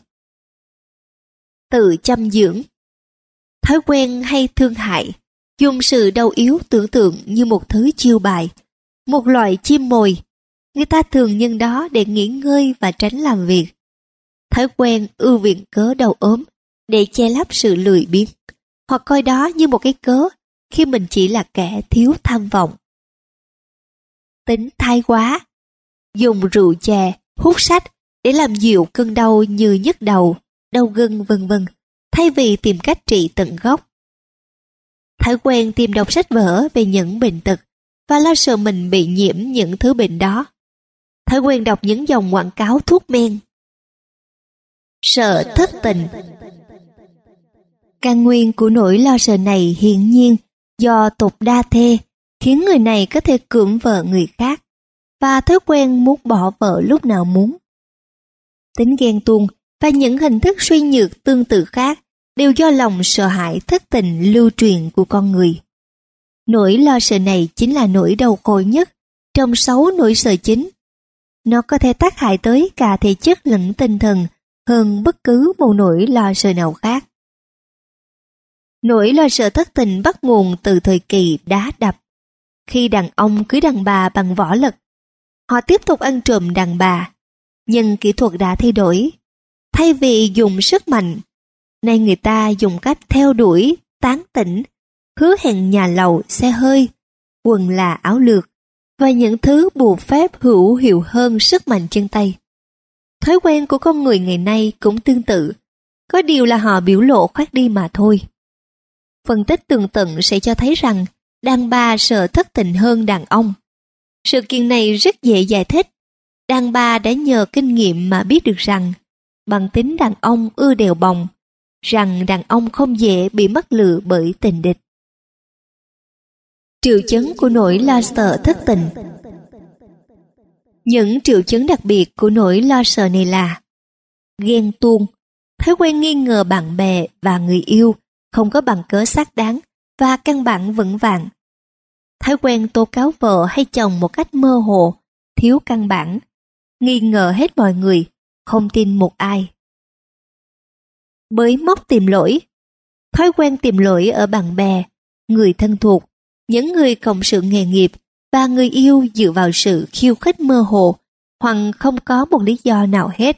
Tự chăm dưỡng, thói quen hay thương hại, dùng sự đau yếu tưởng tượng như một thứ chiêu bài, một loại chim mồi. Người ta thường nhân đó để nghỉ ngơi và tránh làm việc. Thói quen ưu viện cớ đau ốm để che lấp sự lười biếng, hoặc coi đó như một cái cớ khi mình chỉ là kẻ thiếu tham vọng. Tính thái quá, dùng rượu chè, hút sách để làm dịu cơn đau như nhức đầu, đau gân vân vân, thay vì tìm cách trị tận gốc. Thói quen tìm đọc sách vở về những bệnh tật và lo sợ mình bị nhiễm những thứ bệnh đó. Thói quen đọc những dòng quảng cáo thuốc men. Sợ thất tình, Căn nguyên của nỗi lo sợ này hiển nhiên do tục đa thê, khiến người này có thể cưỡng vợ người khác và thói quen muốn bỏ vợ lúc nào muốn. Tính ghen tuông và những hình thức suy nhược tương tự khác đều do lòng sợ hãi thất tình lưu truyền của con người. Nỗi lo sợ này chính là nỗi đau khổ nhất trong sáu nỗi sợ chính. Nó có thể tác hại tới cả thể chất lẫn tinh thần hơn bất cứ một nỗi lo sợ nào khác. Nỗi lo sợ thất tình bắt nguồn từ thời kỳ đá đập. Khi đàn ông cưới đàn bà bằng võ lực, họ tiếp tục ăn trộm đàn bà, nhưng kỹ thuật đã thay đổi. Thay vì dùng sức mạnh, nay người ta dùng cách theo đuổi, tán tỉnh, hứa hẹn nhà lầu, xe hơi, quần là áo lược và những thứ bùa phép hữu hiệu hơn sức mạnh chân tay. Thói quen của con người ngày nay cũng tương tự, có điều là họ biểu lộ khoác đi mà thôi. Phân tích tường tận sẽ cho thấy rằng đàn bà sợ thất tình hơn đàn ông. Sự kiện này rất dễ giải thích. Đàn bà đã nhờ kinh nghiệm mà biết được rằng bản tính đàn ông ưa đèo bồng, rằng đàn ông không dễ bị mắc lừa bởi tình địch. Triệu chứng của nỗi lo sợ thất tình. Những triệu chứng đặc biệt của nỗi lo sợ này là ghen tuông, thói quen nghi ngờ bạn bè và người yêu không có bằng cớ xác đáng và căn bản vững vàng. Thói quen tố cáo vợ hay chồng một cách mơ hồ, thiếu căn bản, nghi ngờ hết mọi người, không tin một ai. Bới móc tìm lỗi. Thói quen tìm lỗi ở bạn bè, người thân thuộc, những người cộng sự nghề nghiệp và người yêu dựa vào sự khiêu khích mơ hồ hoặc không có một lý do nào hết.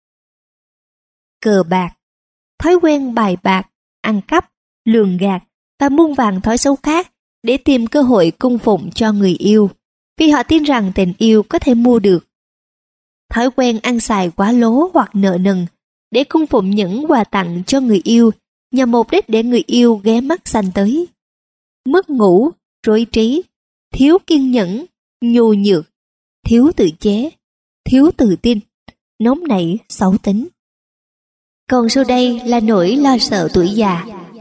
Cờ bạc. Thói quen bài bạc, ăn cắp, lường gạt và muôn vàn thói xấu khác để tìm cơ hội cung phụng cho người yêu, vì họ tin rằng tình yêu có thể mua được. Thói quen ăn xài quá lố hoặc nợ nần để cung phụng những quà tặng cho người yêu nhằm mục đích để người yêu ghé mắt xanh tới. Mất ngủ, rối trí, thiếu kiên nhẫn, nhu nhược, thiếu tự chế, thiếu tự tin, nóng nảy, xấu tính. Còn sau đây là nỗi lo sợ tuổi già.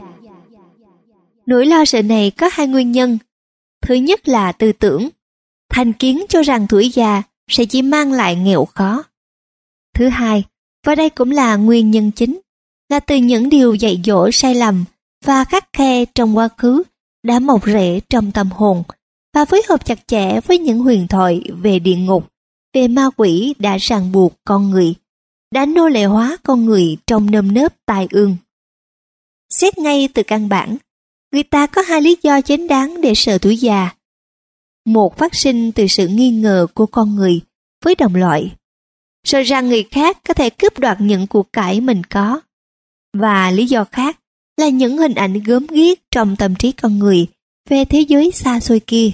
Nỗi lo sợ này có hai nguyên nhân. Thứ nhất là tư tưởng, thành kiến cho rằng tuổi già sẽ chỉ mang lại nghèo khó. Thứ hai, và đây cũng là nguyên nhân chính, là từ những điều dạy dỗ sai lầm và khắt khe trong quá khứ đã mọc rễ trong tâm hồn và phối hợp chặt chẽ với những huyền thoại về địa ngục, về ma quỷ đã ràng buộc con người, đã nô lệ hóa con người trong nơm nớp tai ương. Xét ngay từ căn bản, người ta có hai lý do chính đáng để sợ tuổi già. Một phát sinh từ sự nghi ngờ của con người với đồng loại, sợ rằng người khác có thể cướp đoạt những của cải mình có. Và lý do khác là những hình ảnh gớm ghiếc trong tâm trí con người về thế giới xa xôi kia.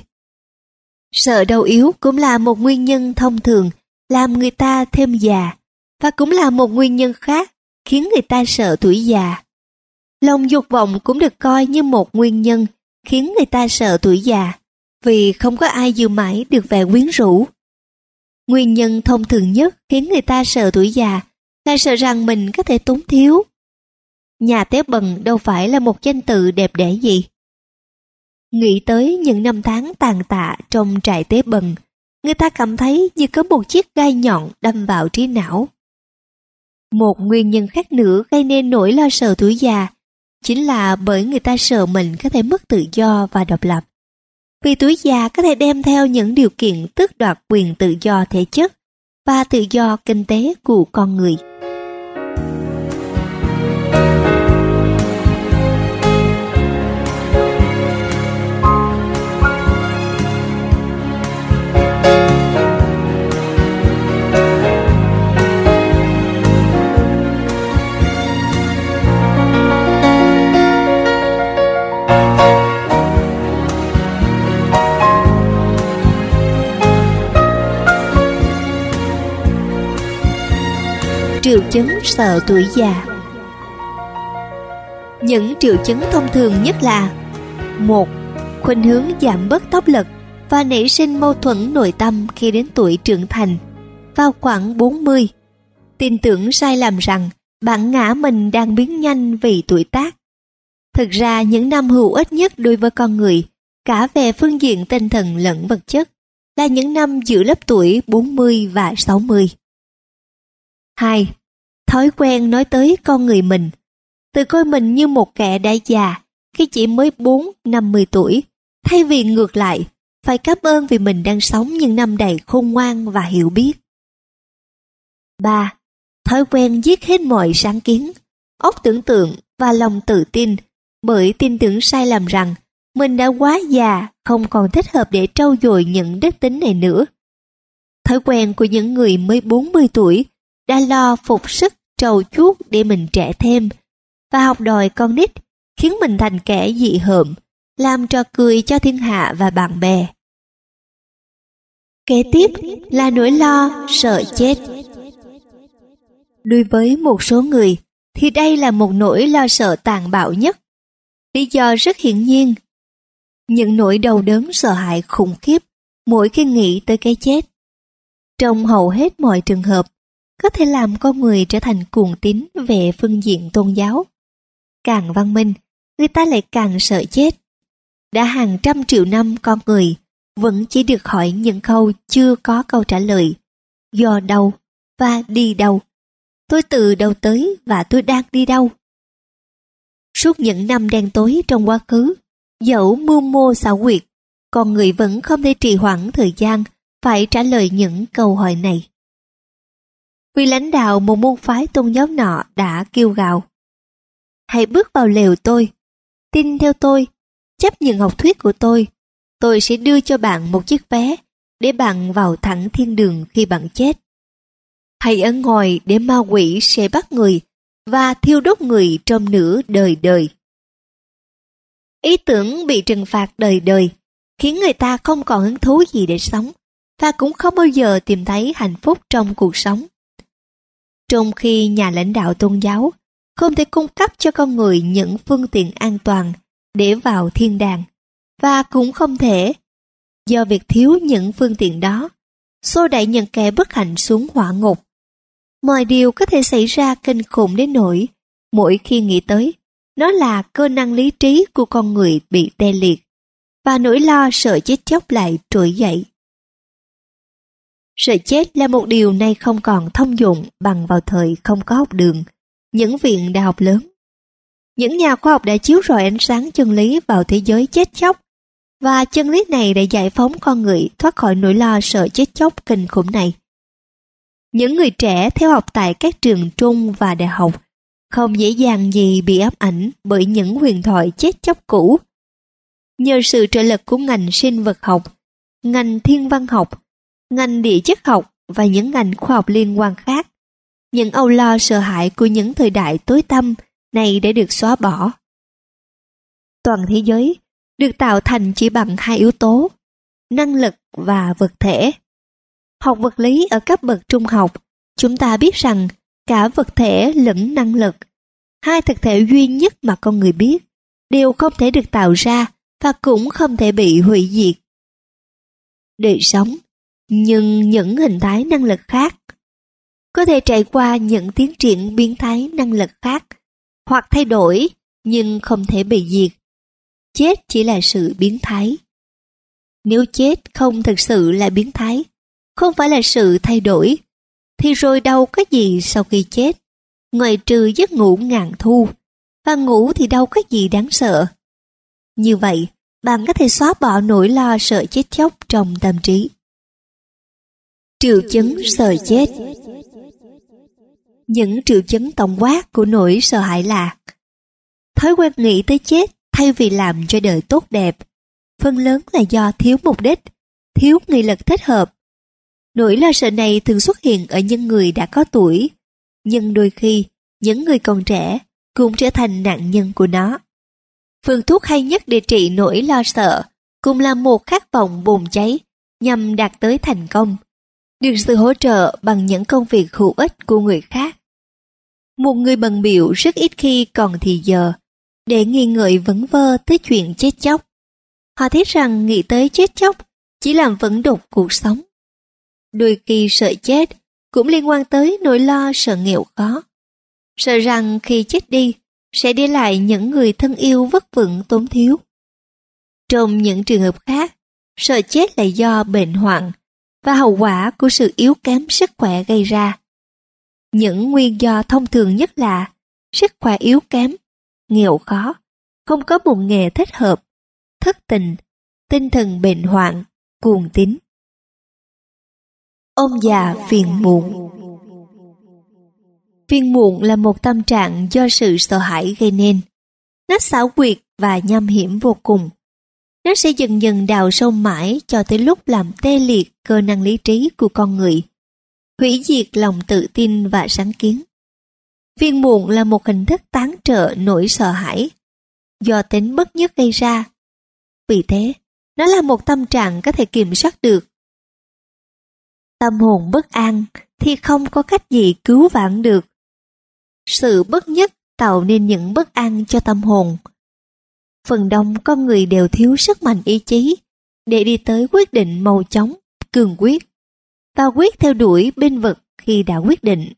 Sợ đau yếu cũng là một nguyên nhân thông thường làm người ta thêm già, và cũng là một nguyên nhân khác khiến người ta sợ tuổi già. Lòng dục vọng cũng được coi như một nguyên nhân khiến người ta sợ tuổi già, vì không có ai giữ mãi được vẻ quyến rũ. Nguyên nhân thông thường nhất khiến người ta sợ tuổi già là sợ rằng mình có thể túng thiếu. Nhà té bần đâu phải là một danh từ đẹp đẽ gì. Nghĩ tới những năm tháng tàn tạ trong trại tế bần, người ta cảm thấy như có một chiếc gai nhọn đâm vào trí não. Một nguyên nhân khác nữa gây nên nỗi lo sợ tuổi già chính là bởi người ta sợ mình có thể mất tự do và độc lập. Vì tuổi già có thể đem theo những điều kiện tước đoạt quyền tự do thể chất và tự do kinh tế của con người. Triệu chứng sợ tuổi già. Những triệu chứng thông thường nhất là: một. Khuynh hướng giảm bớt tốc lực và nảy sinh mâu thuẫn nội tâm khi đến tuổi trưởng thành. Vào khoảng bốn mươi, tin tưởng sai lầm rằng bản ngã mình đang biến nhanh vì tuổi tác. Thực ra những năm hữu ích nhất đối với con người, cả về phương diện tinh thần lẫn vật chất, là những năm giữa lớp tuổi bốn mươi và sáu mươi. hai. Thói quen nói tới con người mình. Tự coi mình như một kẻ đã già khi chỉ mới bốn năm mươi tuổi, thay vì ngược lại, phải cảm ơn vì mình đang sống những năm đầy khôn ngoan và hiểu biết. ba. Thói quen giết hết mọi sáng kiến, óc tưởng tượng và lòng tự tin, bởi tin tưởng sai lầm rằng mình đã quá già, không còn thích hợp để trau dồi những đức tính này nữa. Thói quen của những người mới bốn mươi tuổi đã lo phục sức trau chuốt để mình trẻ thêm và học đòi con nít, khiến mình thành kẻ dị hợm, làm trò cười cho thiên hạ và bạn bè. Kế tiếp là nỗi lo sợ chết. Đối với một số người thì đây là một nỗi lo sợ tàn bạo nhất. Lý do rất hiển nhiên. Những nỗi đau đớn sợ hãi khủng khiếp mỗi khi nghĩ tới cái chết, trong hầu hết mọi trường hợp, có thể làm con người trở thành cuồng tín về phương diện tôn giáo. Càng văn minh, người ta lại càng sợ chết. Đã hàng trăm triệu năm con người vẫn chỉ được hỏi những câu chưa có câu trả lời. Do đâu và đi đâu? Tôi từ đâu tới và tôi đang đi đâu? Suốt những năm đen tối trong quá khứ, dẫu mưu mô xảo quyệt, con người vẫn không thể trì hoãn thời gian phải trả lời những câu hỏi này. Vị lãnh đạo một môn phái tôn giáo nọ đã kêu gào: hãy bước vào lều tôi, tin theo tôi, chấp nhận học thuyết của tôi, tôi sẽ đưa cho bạn một chiếc vé để bạn vào thẳng thiên đường khi bạn chết. Hãy ở ngoài để ma quỷ sẽ bắt người và thiêu đốt người trong nửa đời đời. Ý tưởng bị trừng phạt đời đời khiến người ta không còn hứng thú gì để sống và cũng không bao giờ tìm thấy hạnh phúc trong cuộc sống. Trong khi nhà lãnh đạo tôn giáo không thể cung cấp cho con người những phương tiện an toàn để vào thiên đàng, và cũng không thể, do việc thiếu những phương tiện đó, xô đẩy những kẻ bất hạnh xuống hỏa ngục. Mọi điều có thể xảy ra kinh khủng đến nỗi mỗi khi nghĩ tới, nó là cơ năng lý trí của con người bị tê liệt, và nỗi lo sợ chết chóc lại trỗi dậy. Sợ chết là một điều nay không còn thông dụng bằng vào thời không có học đường, những viện đại học lớn. Những nhà khoa học đã chiếu rọi ánh sáng chân lý vào thế giới chết chóc, và chân lý này đã giải phóng con người thoát khỏi nỗi lo sợ chết chóc kinh khủng này. Những người trẻ theo học tại các trường trung và đại học không dễ dàng gì bị ám ảnh bởi những huyền thoại chết chóc cũ. Nhờ sự trợ lực của ngành sinh vật học, ngành thiên văn học, ngành địa chất học và những ngành khoa học liên quan khác, những âu lo sợ hãi của những thời đại tối tăm này đã được xóa bỏ. Toàn thế giới được tạo thành chỉ bằng hai yếu tố, năng lực và vật thể. Học vật lý ở cấp bậc trung học, chúng ta biết rằng cả vật thể lẫn năng lực, hai thực thể duy nhất mà con người biết, đều không thể được tạo ra và cũng không thể bị hủy diệt. Đời sống, nhưng những hình thái năng lực khác, có thể trải qua những tiến triển biến thái năng lực khác, hoặc thay đổi nhưng không thể bị diệt. Chết chỉ là sự biến thái. Nếu chết không thực sự là biến thái, không phải là sự thay đổi, thì rồi đâu có gì sau khi chết, ngoại trừ giấc ngủ ngàn thu, và ngủ thì đâu có gì đáng sợ. Như vậy, bạn có thể xóa bỏ nỗi lo sợ chết chóc trong tâm trí. Triệu chứng sợ chết. Những triệu chứng tổng quát của nỗi sợ hãi là thói quen nghĩ tới chết thay vì làm cho đời tốt đẹp, phần lớn là do thiếu mục đích, thiếu nghị lực thích hợp. Nỗi lo sợ này thường xuất hiện ở những người đã có tuổi, nhưng đôi khi những người còn trẻ cũng trở thành nạn nhân của nó. Phương thuốc hay nhất để trị nỗi lo sợ cũng là một khát vọng bùng cháy nhằm đạt tới thành công, được sự hỗ trợ bằng những công việc hữu ích của người khác. Một người bận bịu rất ít khi còn thì giờ để nghi ngợi vấn vơ tới chuyện chết chóc. Họ thấy rằng nghĩ tới chết chóc chỉ làm vẫn đục cuộc sống. Đôi khi sợ chết cũng liên quan tới nỗi lo sợ nghèo khó. Sợ rằng khi chết đi, sẽ để lại những người thân yêu vất vưởng tốn thiếu. Trong những trường hợp khác, sợ chết là do bệnh hoạn và hậu quả của sự yếu kém sức khỏe gây ra. Những nguyên do thông thường nhất là sức khỏe yếu kém, nghèo khó, không có một nghề thích hợp, thất tình, tinh thần bệnh hoạn, cuồng tín. Ông già phiền muộn. Phiền muộn là một tâm trạng do sự sợ hãi gây nên. Nó xảo quyệt và nham hiểm vô cùng. Nó sẽ dần dần đào sâu mãi cho tới lúc làm tê liệt cơ năng lý trí của con người, hủy diệt lòng tự tin và sáng kiến. Phiền muộn là một hình thức tán trợ nỗi sợ hãi do tính bất nhất gây ra. Vì thế, nó là một tâm trạng có thể kiểm soát được. Tâm hồn bất an thì không có cách gì cứu vãn được. Sự bất nhất tạo nên những bất an cho tâm hồn. Phần đông con người đều thiếu sức mạnh ý chí để đi tới quyết định mau chóng, cường quyết và quyết theo đuổi bênh vực khi đã quyết định.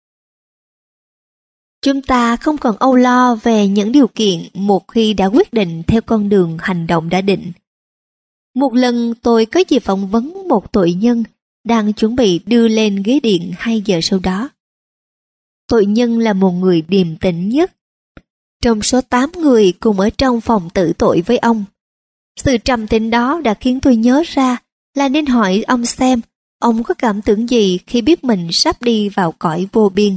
Chúng ta không còn âu lo về những điều kiện một khi đã quyết định theo con đường hành động đã định. Một lần tôi có dịp phỏng vấn một tội nhân đang chuẩn bị đưa lên ghế điện hai giờ sau đó. Tội nhân là một người điềm tĩnh nhất trong số tám người cùng ở trong phòng tử tội với ông. Sự trầm tĩnh đó đã khiến tôi nhớ ra là nên hỏi ông xem ông có cảm tưởng gì khi biết mình sắp đi vào cõi vô biên.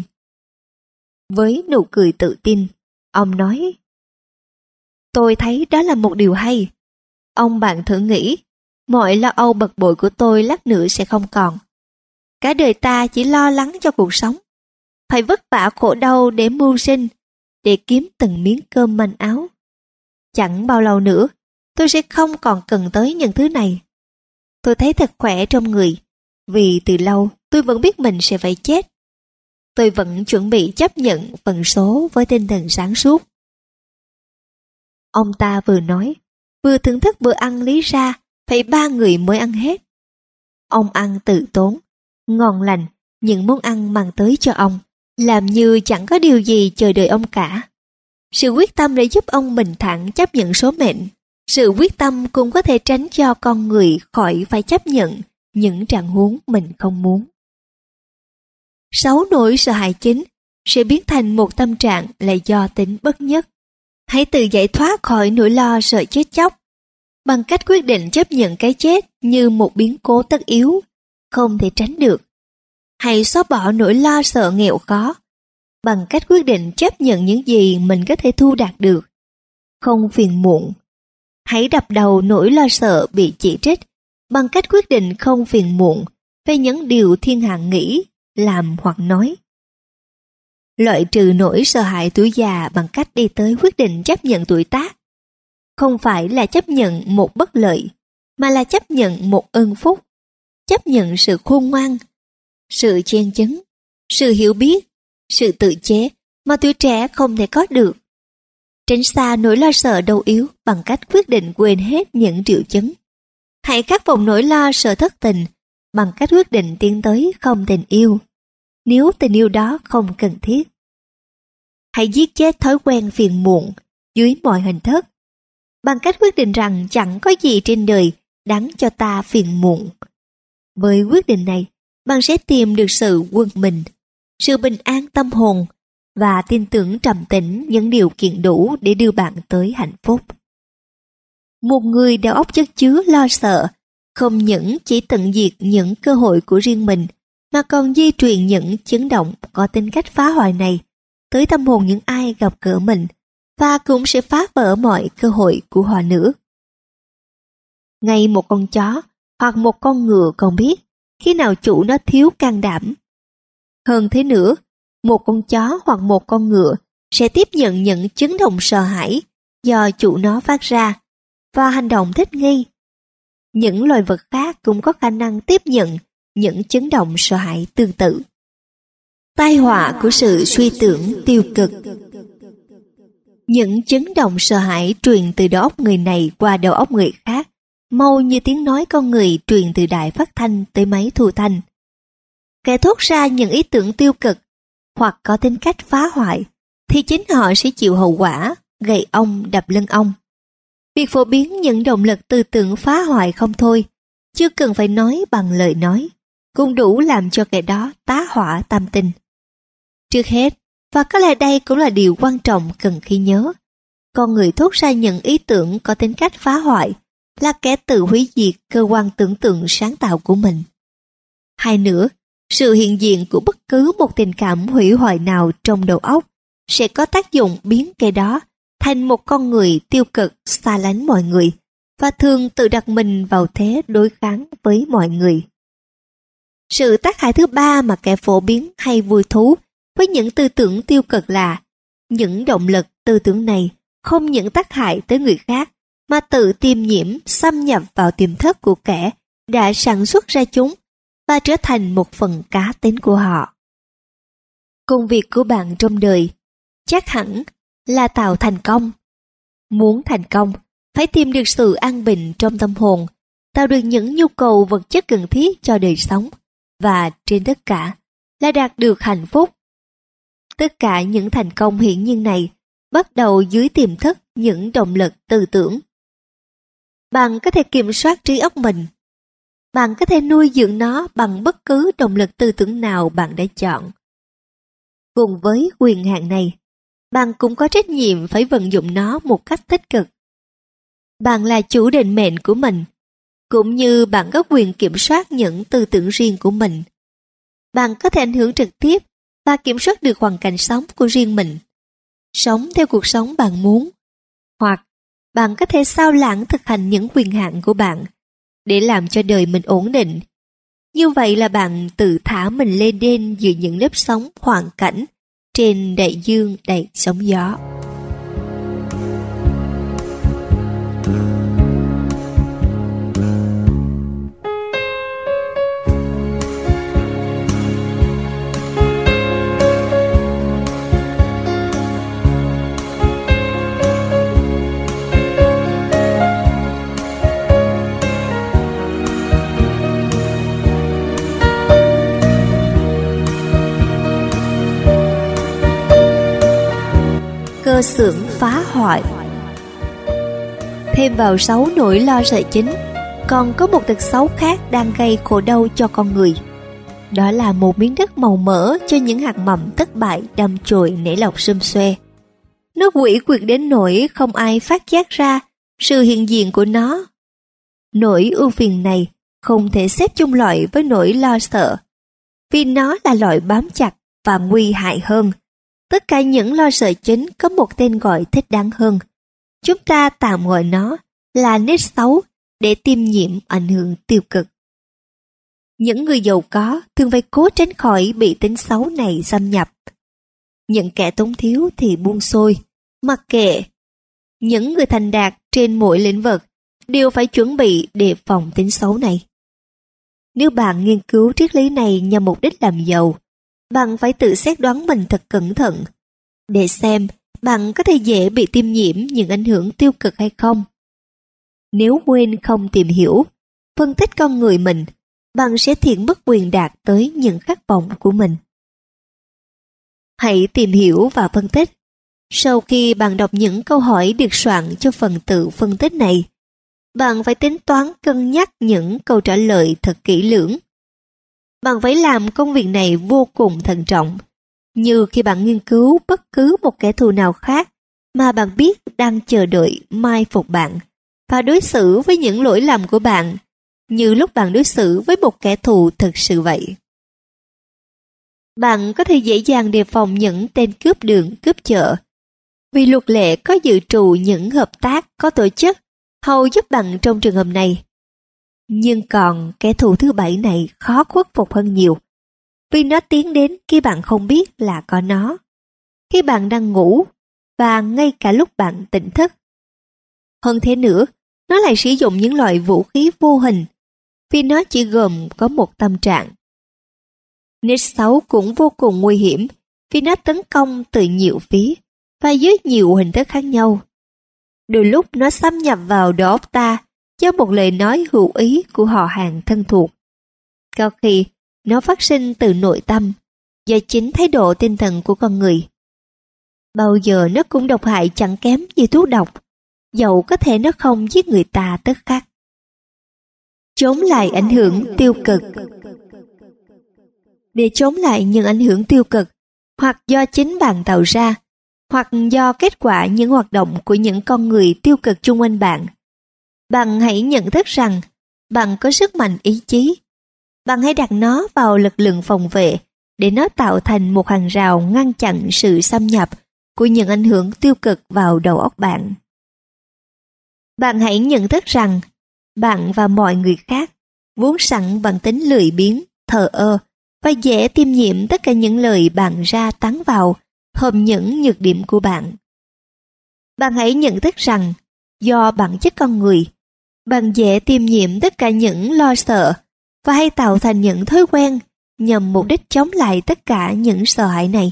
Với nụ cười tự tin, ông nói: "Tôi thấy đó là một điều hay. Ông bạn thử nghĩ, mọi lo âu bực bội của tôi lát nữa sẽ không còn. Cả đời ta chỉ lo lắng cho cuộc sống, phải vất vả khổ đau để mưu sinh, để kiếm từng miếng cơm manh áo. Chẳng bao lâu nữa, tôi sẽ không còn cần tới những thứ này. Tôi thấy thật khỏe trong người, vì từ lâu tôi vẫn biết mình sẽ phải chết. Tôi vẫn chuẩn bị chấp nhận phần số với tinh thần sáng suốt." Ông ta vừa nói, vừa thưởng thức bữa ăn lý ra phải ba người mới ăn hết. Ông ăn tự tốn, ngon lành những món ăn mang tới cho ông, làm như chẳng có điều gì chờ đợi ông cả. Sự quyết tâm để giúp ông bình thản chấp nhận số mệnh. Sự quyết tâm cũng có thể tránh cho con người khỏi phải chấp nhận những trạng huống mình không muốn. Sáu nỗi sợ hãi chính sẽ biến thành một tâm trạng là do tính bất nhất. Hãy tự giải thoát khỏi nỗi lo sợ chết chóc bằng cách quyết định chấp nhận cái chết như một biến cố tất yếu, không thể tránh được. Hãy xóa bỏ nỗi lo sợ nghèo khó bằng cách quyết định chấp nhận những gì mình có thể thu đạt được, không phiền muộn. Hãy đập đầu nỗi lo sợ bị chỉ trích bằng cách quyết định không phiền muộn về những điều thiên hạ nghĩ, làm hoặc nói. Loại trừ nỗi sợ hãi tuổi già bằng cách đi tới quyết định chấp nhận tuổi tác. Không phải là chấp nhận một bất lợi, mà là chấp nhận một ơn phúc, chấp nhận sự khôn ngoan, sự chen chấn, sự hiểu biết, sự tự chế mà tuổi trẻ không thể có được. Tránh xa nỗi lo sợ đau yếu bằng cách quyết định quên hết những triệu chứng. Hãy khắc phục nỗi lo sợ thất tình bằng cách quyết định tiến tới không tình yêu, nếu tình yêu đó không cần thiết. Hãy giết chết thói quen phiền muộn dưới mọi hình thức bằng cách quyết định rằng chẳng có gì trên đời đáng cho ta phiền muộn. Với quyết định này, bạn sẽ tìm được sự quân bình, sự bình an tâm hồn và tin tưởng trầm tĩnh những điều kiện đủ để đưa bạn tới hạnh phúc. Một người đầu óc chất chứa lo sợ không những chỉ tận diệt những cơ hội của riêng mình mà còn di truyền những chấn động có tính cách phá hoại này tới tâm hồn những ai gặp gỡ mình và cũng sẽ phá vỡ mọi cơ hội của họ nữa. Ngay một con chó hoặc một con ngựa còn biết khi nào chủ nó thiếu can đảm. Hơn thế nữa, một con chó hoặc một con ngựa sẽ tiếp nhận những chấn động sợ hãi do chủ nó phát ra và hành động thích nghi. Những loài vật khác cũng có khả năng tiếp nhận những chấn động sợ hãi tương tự. Tai họa của sự suy tưởng tiêu cực. Những chấn động sợ hãi truyền từ đầu óc người này qua đầu óc người khác, mau như tiếng nói con người truyền từ đài phát thanh tới máy thu thanh. Kẻ thốt ra những ý tưởng tiêu cực hoặc có tính cách phá hoại thì chính họ sẽ chịu hậu quả, gậy ông đập lưng ông. Việc phổ biến những động lực tư tưởng phá hoại không thôi, chưa cần phải nói bằng lời nói, cũng đủ làm cho kẻ đó tá hỏa tâm tình. Trước hết, và có lẽ đây cũng là điều quan trọng cần khi nhớ, con người thốt ra những ý tưởng có tính cách phá hoại là kẻ tự hủy diệt cơ quan tưởng tượng sáng tạo của mình. Hai nữa, sự hiện diện của bất cứ một tình cảm hủy hoại nào trong đầu óc sẽ có tác dụng biến kẻ đó thành một con người tiêu cực, xa lánh mọi người và thường tự đặt mình vào thế đối kháng với mọi người. Sự tác hại thứ ba mà kẻ phổ biến hay vui thú với những tư tưởng tiêu cực là những động lực tư tưởng này không những tác hại tới người khác mà tự tiêm nhiễm, xâm nhập vào tiềm thức của kẻ đã sản xuất ra chúng và trở thành một phần cá tính của họ. Công việc của bạn trong đời chắc hẳn là tạo thành công. Muốn thành công, phải tìm được sự an bình trong tâm hồn, tạo được những nhu cầu vật chất cần thiết cho đời sống, và trên tất cả là đạt được hạnh phúc. Tất cả những thành công hiển nhiên này bắt đầu dưới tiềm thức những động lực tư tưởng. Bạn có thể kiểm soát trí óc mình. Bạn có thể nuôi dưỡng nó bằng bất cứ động lực tư tưởng nào bạn đã chọn. Cùng với quyền hạn này, bạn cũng có trách nhiệm phải vận dụng nó một cách tích cực. Bạn là chủ định mệnh của mình, cũng như bạn có quyền kiểm soát những tư tưởng riêng của mình. Bạn có thể ảnh hưởng trực tiếp và kiểm soát được hoàn cảnh sống của riêng mình, sống theo cuộc sống bạn muốn, hoặc bạn có thể sao lãng thực hành những quyền hạn của bạn để làm cho đời mình ổn định. Như vậy là bạn tự thả mình lên đên giữa những nếp sóng hoàn cảnh trên đại dương đầy sóng gió. Cơ xưởng phá hoại. Thêm vào sáu nỗi lo sợ chính, còn có một tật xấu khác đang gây khổ đau cho con người. Đó là một miếng đất màu mỡ cho những hạt mầm thất bại đâm chồi nảy lọc xum xuê. Nó quỷ quyệt đến nỗi không ai phát giác ra sự hiện diện của nó. Nỗi ưu phiền này không thể xếp chung loại với nỗi lo sợ, vì nó là loại bám chặt và nguy hại hơn. Tất cả những lo sợ chính có một tên gọi thích đáng hơn. Chúng ta tạm gọi nó là nết xấu để tiêm nhiễm ảnh hưởng tiêu cực. Những người giàu có thường phải cố tránh khỏi bị tính xấu này xâm nhập. Những kẻ túng thiếu thì buông xuôi, mặc kệ. Những người thành đạt trên mỗi lĩnh vực đều phải chuẩn bị đề phòng tính xấu này. Nếu bạn nghiên cứu triết lý này nhằm mục đích làm giàu, bạn phải tự xét đoán mình thật cẩn thận, để xem bạn có thể dễ bị tiêm nhiễm những ảnh hưởng tiêu cực hay không. Nếu quên không tìm hiểu, phân tích con người mình, bạn sẽ thiện mất quyền đạt tới những khát vọng của mình. Hãy tìm hiểu và phân tích. Sau khi bạn đọc những câu hỏi được soạn cho phần tự phân tích này, bạn phải tính toán cân nhắc những câu trả lời thật kỹ lưỡng. Bạn phải làm công việc này vô cùng thận trọng, như khi bạn nghiên cứu bất cứ một kẻ thù nào khác mà bạn biết đang chờ đợi mai phục bạn, và đối xử với những lỗi lầm của bạn như lúc bạn đối xử với một kẻ thù thực sự vậy. Bạn có thể dễ dàng đề phòng những tên cướp đường, cướp chợ, vì luật lệ có dự trù những hợp tác có tổ chức hầu giúp bạn trong trường hợp này. Nhưng còn kẻ thù thứ bảy này khó khuất phục hơn nhiều, vì nó tiến đến khi bạn không biết là có nó, khi bạn đang ngủ và ngay cả lúc bạn tỉnh thức. Hơn thế nữa, nó lại sử dụng những loại vũ khí vô hình, vì nó chỉ gồm có một tâm trạng. Nết xấu cũng vô cùng nguy hiểm, vì nó tấn công từ nhiều phía và dưới nhiều hình thức khác nhau. Đôi lúc nó xâm nhập vào đầu óc ta do một lời nói hữu ý của họ hàng thân thuộc. Có khi nó phát sinh từ nội tâm, do chính thái độ tinh thần của con người. bao giờ nó cũng độc hại chẳng kém gì thuốc độc, dẫu có thể nó không giết người ta tức khắc. Chống lại ảnh hưởng tiêu cực. Để chống lại những ảnh hưởng tiêu cực, hoặc do chính bạn tạo ra, hoặc do kết quả những hoạt động của những con người tiêu cực chung quanh bạn, bạn hãy nhận thức rằng bạn có sức mạnh ý chí. Bạn hãy đặt nó vào lực lượng phòng vệ để nó tạo thành một hàng rào ngăn chặn sự xâm nhập của những ảnh hưởng tiêu cực vào đầu óc bạn. Bạn hãy nhận thức rằng bạn và mọi người khác vốn sẵn bản tính lười biếng, thờ ơ và dễ tiêm nhiễm tất cả những lời bạn ra tán vào hòm những nhược điểm của bạn. Bạn hãy nhận thức rằng do bản chất con người, bạn dễ tiêm nhiễm tất cả những lo sợ và hay tạo thành những thói quen nhằm mục đích chống lại tất cả những sợ hãi này.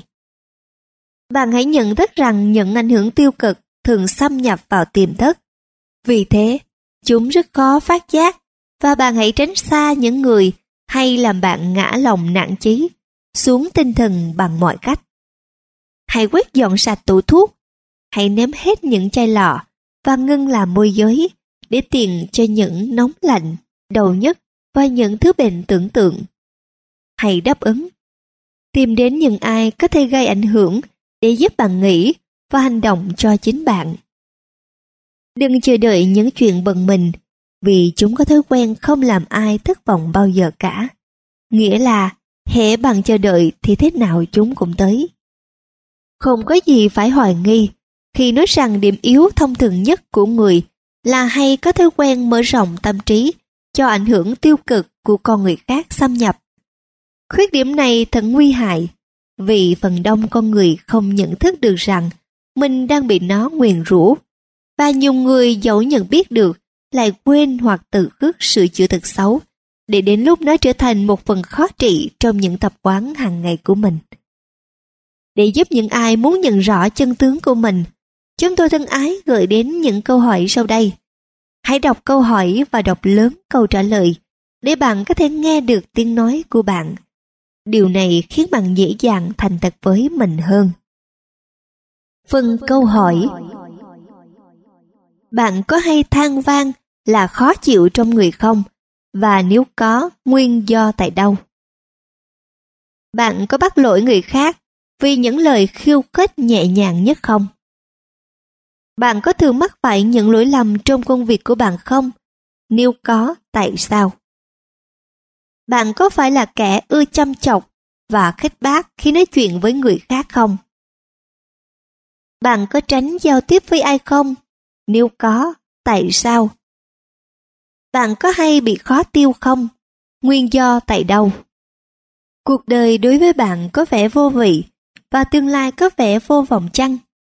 Bạn hãy nhận thức rằng những ảnh hưởng tiêu cực thường xâm nhập vào tiềm thức. Vì thế, chúng rất khó phát giác và bạn hãy tránh xa những người hay làm bạn ngã lòng nản chí, xuống tinh thần bằng mọi cách. Hãy quét dọn sạch tủ thuốc, hãy ném hết những chai lọ và ngưng làm môi giới để tiền cho những nóng lạnh, đầu nhức và những thứ bệnh tưởng tượng. Hãy đáp ứng. Tìm đến những ai có thể gây ảnh hưởng để giúp bạn nghĩ và hành động cho chính bạn. Đừng chờ đợi những chuyện bận mình, vì chúng có thói quen không làm ai thất vọng bao giờ cả. Nghĩa là, hễ bạn chờ đợi thì thế nào chúng cũng tới. Không có gì phải hoài nghi khi nói rằng điểm yếu thông thường nhất của người là hay có thói quen mở rộng tâm trí cho ảnh hưởng tiêu cực của con người khác xâm nhập. Khuyết điểm này thật nguy hại, vì phần đông con người không nhận thức được rằng mình đang bị nó nguyền rủa, và nhiều người dẫu nhận biết được lại quên hoặc tự ước sửa chữa tật xấu, để đến lúc nó trở thành một phần khó trị trong những tập quán hàng ngày của mình. Để giúp những ai muốn nhận rõ chân tướng của mình, chúng tôi thân ái gửi đến những câu hỏi sau đây. Hãy đọc câu hỏi và đọc lớn câu trả lời để bạn có thể nghe được tiếng nói của bạn. Điều này khiến bạn dễ dàng thành thật với mình hơn. Phần câu hỏi: bạn có hay than van là khó chịu trong người không? Và nếu có, nguyên do tại đâu? Bạn có bắt lỗi người khác vì những lời khiêu khích nhẹ nhàng nhất không? Bạn có thường mắc phải những lỗi lầm trong công việc của bạn không? Nếu có, tại sao? Bạn có phải là kẻ ưa chăm chọc và khích bác khi nói chuyện với người khác không? Bạn có tránh giao tiếp với ai không? Nếu có, tại sao? Bạn có hay bị khó tiêu không? Nguyên do tại đâu? Cuộc đời đối với bạn có vẻ vô vị và tương lai có vẻ vô vọng chăng?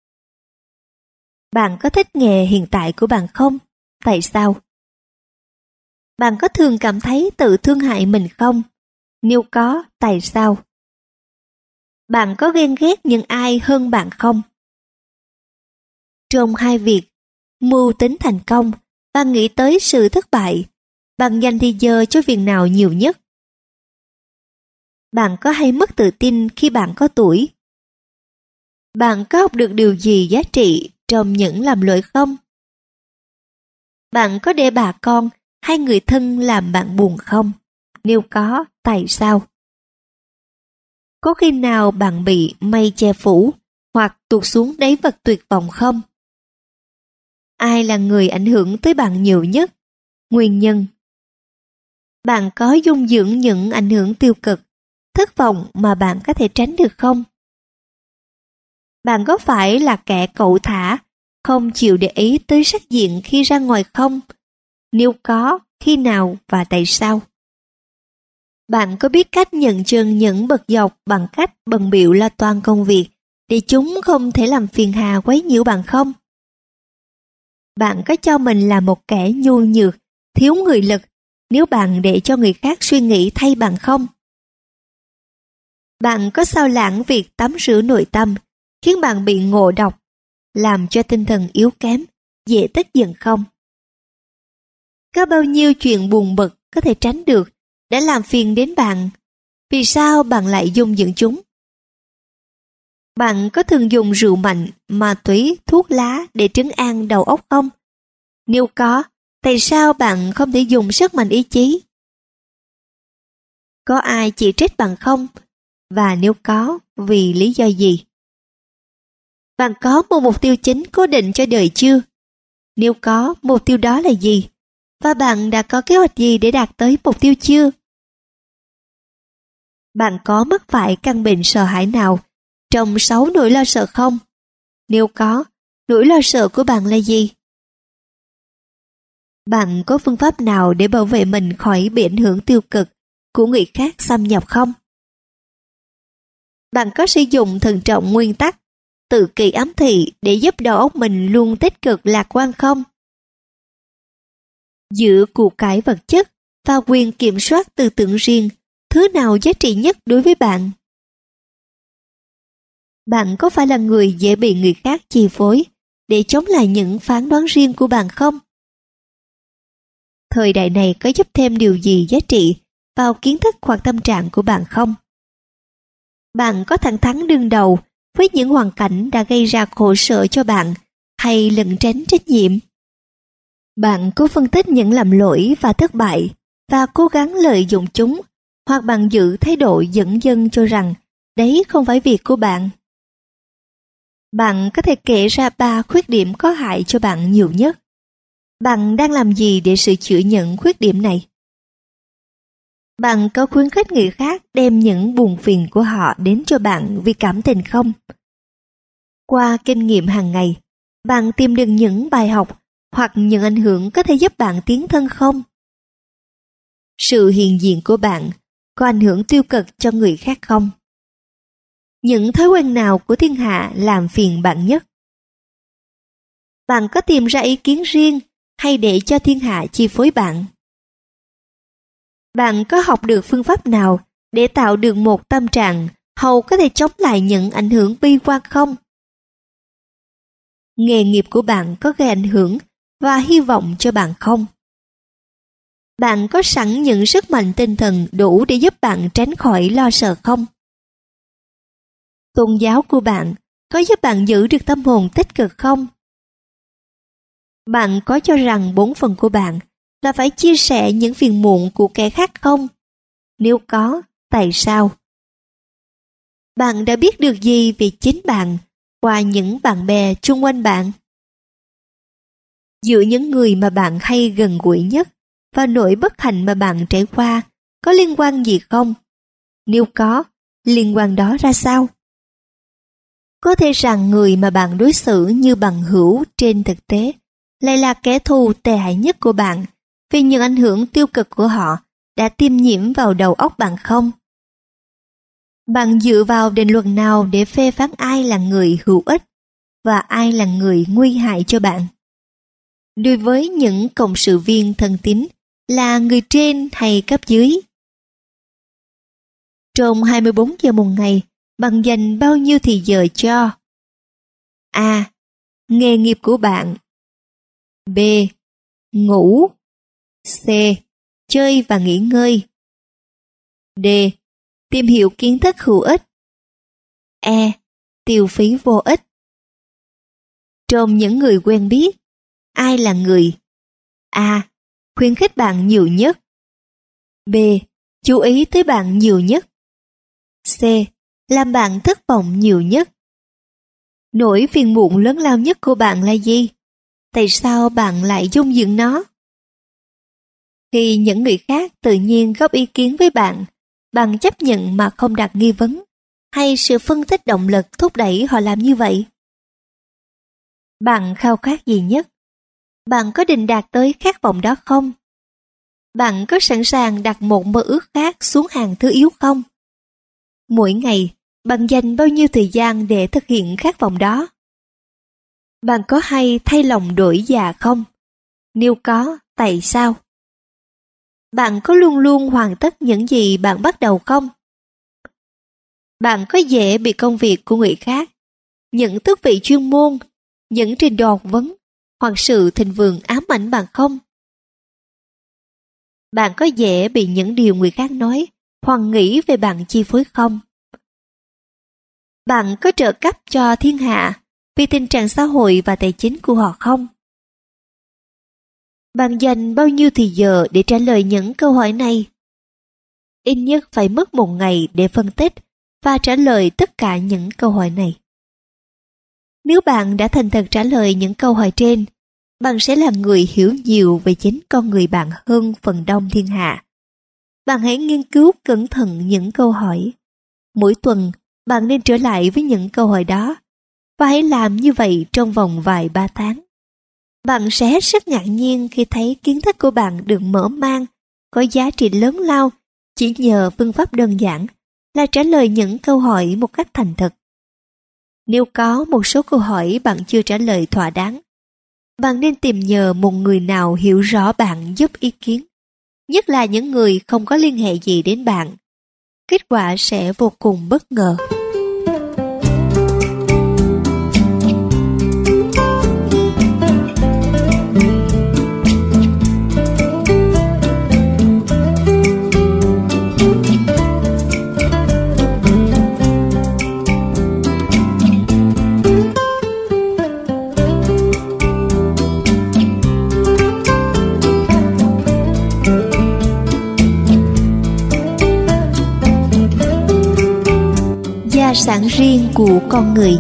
Bạn có thích nghề hiện tại của bạn không? Tại sao? Bạn có thường cảm thấy tự thương hại mình không? Nếu có, tại sao? Bạn có ghen ghét những ai hơn bạn không? Trong hai việc, mưu tính thành công và nghĩ tới sự thất bại, bạn dành thời giờ cho việc nào nhiều nhất? Bạn có hay mất tự tin khi bạn có tuổi? Bạn có học được điều gì giá trị trong những làm lỗi không? Bạn có để bà con hay người thân làm bạn buồn không? Nếu có, tại sao? Có khi nào bạn bị mây che phủ hoặc tụt xuống đáy vực tuyệt vọng không? Ai là người ảnh hưởng tới bạn nhiều nhất? Nguyên nhân. Bạn có dung dưỡng những ảnh hưởng tiêu cực, thất vọng mà bạn có thể tránh được không? Bạn có phải là kẻ cẩu thả, không chịu để ý tới sắc diện khi ra ngoài không? Nếu có, khi nào và tại sao? Bạn có biết cách nhận chân những bậc dọc bằng cách bận bịu lo toan công việc để chúng không thể làm phiền hà quấy nhiễu bạn không? Bạn có cho mình là một kẻ nhu nhược, thiếu người lực nếu bạn để cho người khác suy nghĩ thay bạn không? Bạn có sao lãng việc tắm rửa nội tâm, khiến bạn bị ngộ độc, làm cho tinh thần yếu kém, dễ tức giận không? Có bao nhiêu chuyện buồn bực có thể tránh được đã làm phiền đến bạn? Vì sao bạn lại dung dưỡng chúng? Bạn có thường dùng rượu mạnh, ma túy, thuốc lá để trấn an đầu óc không? Nếu có, tại sao bạn không thể dùng sức mạnh ý chí? Có ai chỉ trích bạn không? Và nếu có, vì lý do gì? Bạn có một mục tiêu chính cố định cho đời chưa? Nếu có, mục tiêu đó là gì? Và bạn đã có kế hoạch gì để đạt tới mục tiêu chưa? Bạn có mắc phải căn bệnh sợ hãi nào trong sáu nỗi lo sợ không? Nếu có, nỗi lo sợ của bạn là gì? Bạn có phương pháp nào để bảo vệ mình khỏi bị ảnh hưởng tiêu cực của người khác xâm nhập không? Bạn có sử dụng thận trọng nguyên tắc tự kỷ ám thị để giúp đầu óc mình luôn tích cực lạc quan không? Giữa của cải vật chất và quyền kiểm soát tư tưởng riêng, thứ nào giá trị nhất đối với bạn? Bạn có phải là người dễ bị người khác chi phối để chống lại những phán đoán riêng của bạn không? Thời đại này có giúp thêm điều gì giá trị vào kiến thức hoặc tâm trạng của bạn không? Bạn có thẳng thắn đương đầu với những hoàn cảnh đã gây ra khổ sở cho bạn hay lẩn tránh trách nhiệm? Bạn có phân tích những lầm lỗi và thất bại và cố gắng lợi dụng chúng, hoặc bạn giữ thái độ dẫn dưng cho rằng đấy không phải việc của bạn? Bạn có thể kể ra ba khuyết điểm có hại cho bạn nhiều nhất. Bạn đang làm gì để sửa chữa những khuyết điểm này? Bạn có khuyến khích người khác đem những buồn phiền của họ đến cho bạn vì cảm tình không? Qua kinh nghiệm hàng ngày, bạn tìm được những bài học hoặc những ảnh hưởng có thể giúp bạn tiến thân không? Sự hiện diện của bạn có ảnh hưởng tiêu cực cho người khác không? Những thói quen nào của thiên hạ làm phiền bạn nhất? Bạn có tìm ra ý kiến riêng hay để cho thiên hạ chi phối bạn? Bạn có học được phương pháp nào để tạo được một tâm trạng hầu có thể chống lại những ảnh hưởng bi quan không? Nghề nghiệp của bạn có gây ảnh hưởng và hy vọng cho bạn không? Bạn có sẵn những sức mạnh tinh thần đủ để giúp bạn tránh khỏi lo sợ không? Tôn giáo của bạn có giúp bạn giữ được tâm hồn tích cực không? Bạn có cho rằng bổn phận của bạn là phải chia sẻ những phiền muộn của kẻ khác không? Nếu có, tại sao? Bạn đã biết được gì về chính bạn qua những bạn bè chung quanh bạn? Giữa những người mà bạn hay gần gũi nhất và nỗi bất hạnh mà bạn trải qua có liên quan gì không? Nếu có, liên quan đó ra sao? Có thể rằng người mà bạn đối xử như bằng hữu trên thực tế lại là kẻ thù tệ hại nhất của bạn vì những ảnh hưởng tiêu cực của họ đã tiêm nhiễm vào đầu óc bạn không? Bạn dựa vào định luật nào để phê phán ai là người hữu ích và ai là người nguy hại cho bạn? Đối với những cộng sự viên thân tín, là người trên hay cấp dưới? Trong hai mươi bốn giờ một ngày, bạn dành bao nhiêu thì giờ cho? A. Nghề nghiệp của bạn. B. Ngủ. C. Chơi và nghỉ ngơi. D. Tìm hiểu kiến thức hữu ích. E. Tiêu phí vô ích. Trong những người quen biết, ai là người A. Khuyến khích bạn nhiều nhất. B. Chú ý tới bạn nhiều nhất. C. Làm bạn thất vọng nhiều nhất. Nỗi phiền muộn lớn lao nhất của bạn là gì? Tại sao bạn lại dung dưỡng nó? Khi những người khác tự nhiên góp ý kiến với bạn, bạn chấp nhận mà không đặt nghi vấn, hay sự phân tích động lực thúc đẩy họ làm như vậy? Bạn khao khát gì nhất? Bạn có định đạt tới khát vọng đó không? Bạn có sẵn sàng đặt một mơ ước khác xuống hàng thứ yếu không? Mỗi ngày, bạn dành bao nhiêu thời gian để thực hiện khát vọng đó? Bạn có hay thay lòng đổi dạ không? Nếu có, tại sao? Bạn có luôn luôn hoàn tất những gì bạn bắt đầu không? Bạn có dễ bị công việc của người khác, những tước vị chuyên môn, những trình độ học vấn hoặc sự thịnh vượng ám ảnh bạn không? Bạn có dễ bị những điều người khác nói hoặc nghĩ về bạn chi phối không? bạn có trợ cấp cho thiên hạ vì tình trạng xã hội và tài chính của họ không? Bạn dành bao nhiêu thời giờ để trả lời những câu hỏi này? Ít nhất phải mất một ngày để phân tích và trả lời tất cả những câu hỏi này. Nếu bạn đã thành thật trả lời những câu hỏi trên, bạn sẽ là người hiểu nhiều về chính con người bạn hơn phần đông thiên hạ. Bạn hãy nghiên cứu cẩn thận những câu hỏi. Mỗi tuần, bạn nên trở lại với những câu hỏi đó, và hãy làm như vậy trong vòng vài ba tháng. Bạn sẽ hết sức ngạc nhiên khi thấy kiến thức của bạn được mở mang, có giá trị lớn lao chỉ nhờ phương pháp đơn giản là trả lời những câu hỏi một cách thành thật. Nếu có một số câu hỏi bạn chưa trả lời thỏa đáng, bạn nên tìm nhờ một người nào hiểu rõ bạn giúp ý kiến, nhất là những người không có liên hệ gì đến bạn. Kết quả sẽ vô cùng bất ngờ. Gia sản riêng của con người.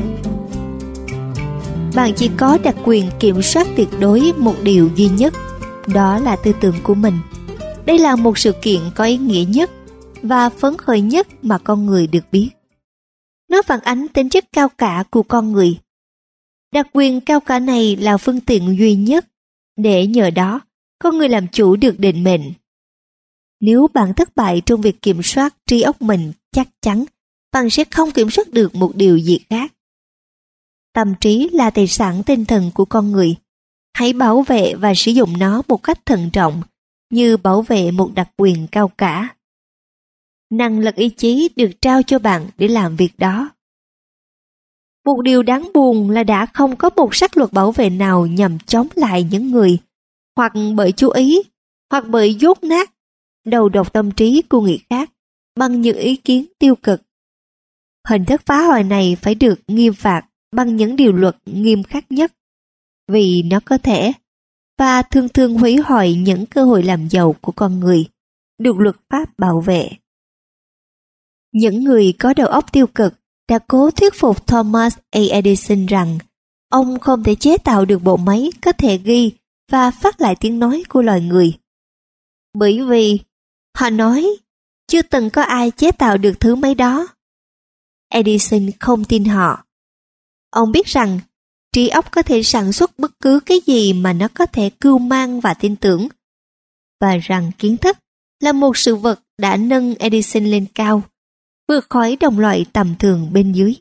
Bạn chỉ có đặc quyền kiểm soát tuyệt đối một điều duy nhất, đó là tư tưởng của mình. Đây là một sự kiện có ý nghĩa nhất và phấn khởi nhất mà con người được biết. Nó phản ánh tính chất cao cả của con người. Đặc quyền cao cả này là phương tiện duy nhất để nhờ đó con người làm chủ được định mệnh. Nếu bạn thất bại trong việc kiểm soát trí óc mình, chắc chắn bạn sẽ không kiểm soát được một điều gì khác. Tâm trí là tài sản tinh thần của con người. Hãy bảo vệ và sử dụng nó một cách thận trọng, như bảo vệ một đặc quyền cao cả. Năng lực ý chí được trao cho bạn để làm việc đó. Một điều đáng buồn là đã không có một sắc luật bảo vệ nào nhằm chống lại những người, hoặc bởi chú ý, hoặc bởi dốt nát, đầu độc tâm trí của người khác bằng những ý kiến tiêu cực. Hình thức phá hoại này phải được nghiêm phạt bằng những điều luật nghiêm khắc nhất, vì nó có thể và thường thường hủy hoại những cơ hội làm giàu của con người, được luật pháp bảo vệ. Những người có đầu óc tiêu cực đã cố thuyết phục Thomas A. Edison rằng ông không thể chế tạo được bộ máy có thể ghi và phát lại tiếng nói của loài người. Bởi vì, họ nói, chưa từng có ai chế tạo được thứ máy đó. Edison không tin họ. Ông biết rằng trí óc có thể sản xuất bất cứ cái gì mà nó có thể cưu mang và tin tưởng, và rằng kiến thức là một sự vật đã nâng Edison lên cao, vượt khỏi đồng loại tầm thường bên dưới.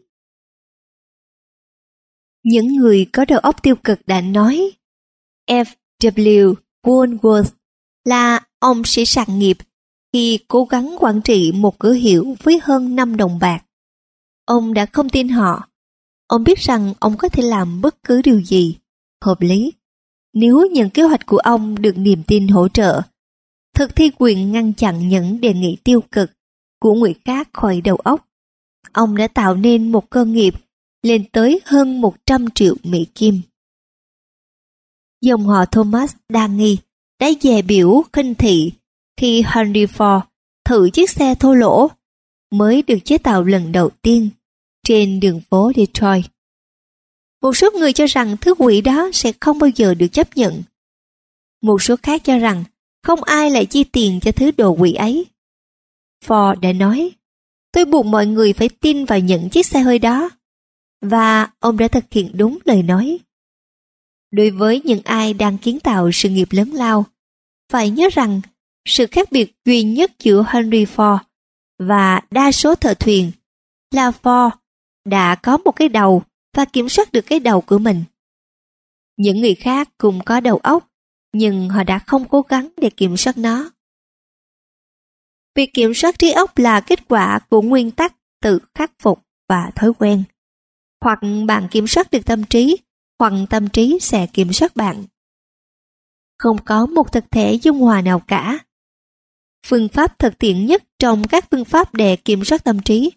Những người có đầu óc tiêu cực đã nói F W Woolworth là ông sẽ sàng nghiệp khi cố gắng quản trị một cửa hiệu với hơn năm đồng bạc. Ông đã không tin họ. Ông biết rằng ông có thể làm bất cứ điều gì hợp lý nếu những kế hoạch của ông được niềm tin hỗ trợ, thực thi quyền ngăn chặn những đề nghị tiêu cực của người khác khỏi đầu óc. Ông đã tạo nên một cơ nghiệp lên tới hơn một trăm triệu Mỹ Kim. Dòng họ Thomas đa nghi đã dè biểu khinh thị khi Henry Ford thử chiếc xe thô lỗ mới được chế tạo lần đầu tiên trên đường phố Detroit. Một số người cho rằng thứ quỷ đó sẽ không bao giờ được chấp nhận. Một số khác cho rằng không ai lại chi tiền cho thứ đồ quỷ ấy. Ford đã nói, tôi buộc mọi người phải tin vào những chiếc xe hơi đó. Và ông đã thực hiện đúng lời nói. Đối với những ai đang kiến tạo sự nghiệp lớn lao, phải nhớ rằng sự khác biệt duy nhất giữa Henry Ford và đa số thợ thuyền là Ford đã có một cái đầu và kiểm soát được cái đầu của mình. Những người khác cũng có đầu óc, nhưng họ đã không cố gắng để kiểm soát nó. Việc kiểm soát trí óc là kết quả của nguyên tắc tự khắc phục và thói quen. Hoặc bạn kiểm soát được tâm trí, hoặc tâm trí sẽ kiểm soát bạn. Không có một thực thể dung hòa nào cả. Phương pháp thực tiễn nhất trong các phương pháp để kiểm soát tâm trí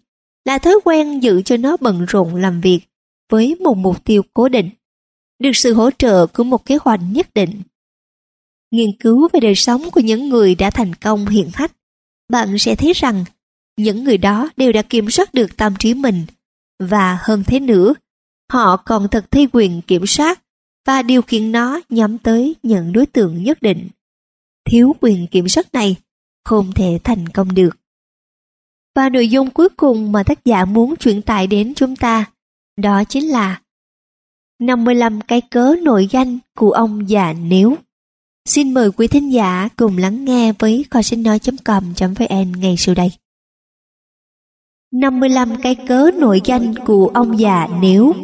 là thói quen giữ cho nó bận rộn làm việc với một mục tiêu cố định, được sự hỗ trợ của một kế hoạch nhất định. Nghiên cứu về đời sống của những người đã thành công hiển hách, bạn sẽ thấy rằng những người đó đều đã kiểm soát được tâm trí mình, và hơn thế nữa, họ còn thực thi quyền kiểm soát và điều khiển nó nhắm tới những đối tượng nhất định. Thiếu quyền kiểm soát này không thể thành công được. Và nội dung cuối cùng mà tác giả muốn truyền tải đến chúng ta, đó chính là năm mươi lăm cái cớ nổi danh của ông già Nếu. Xin mời quý thính giả cùng lắng nghe với kho sách nói chấm com chấm vn ngay sau đây. năm mươi lăm cái cớ nổi danh của ông già Nếu.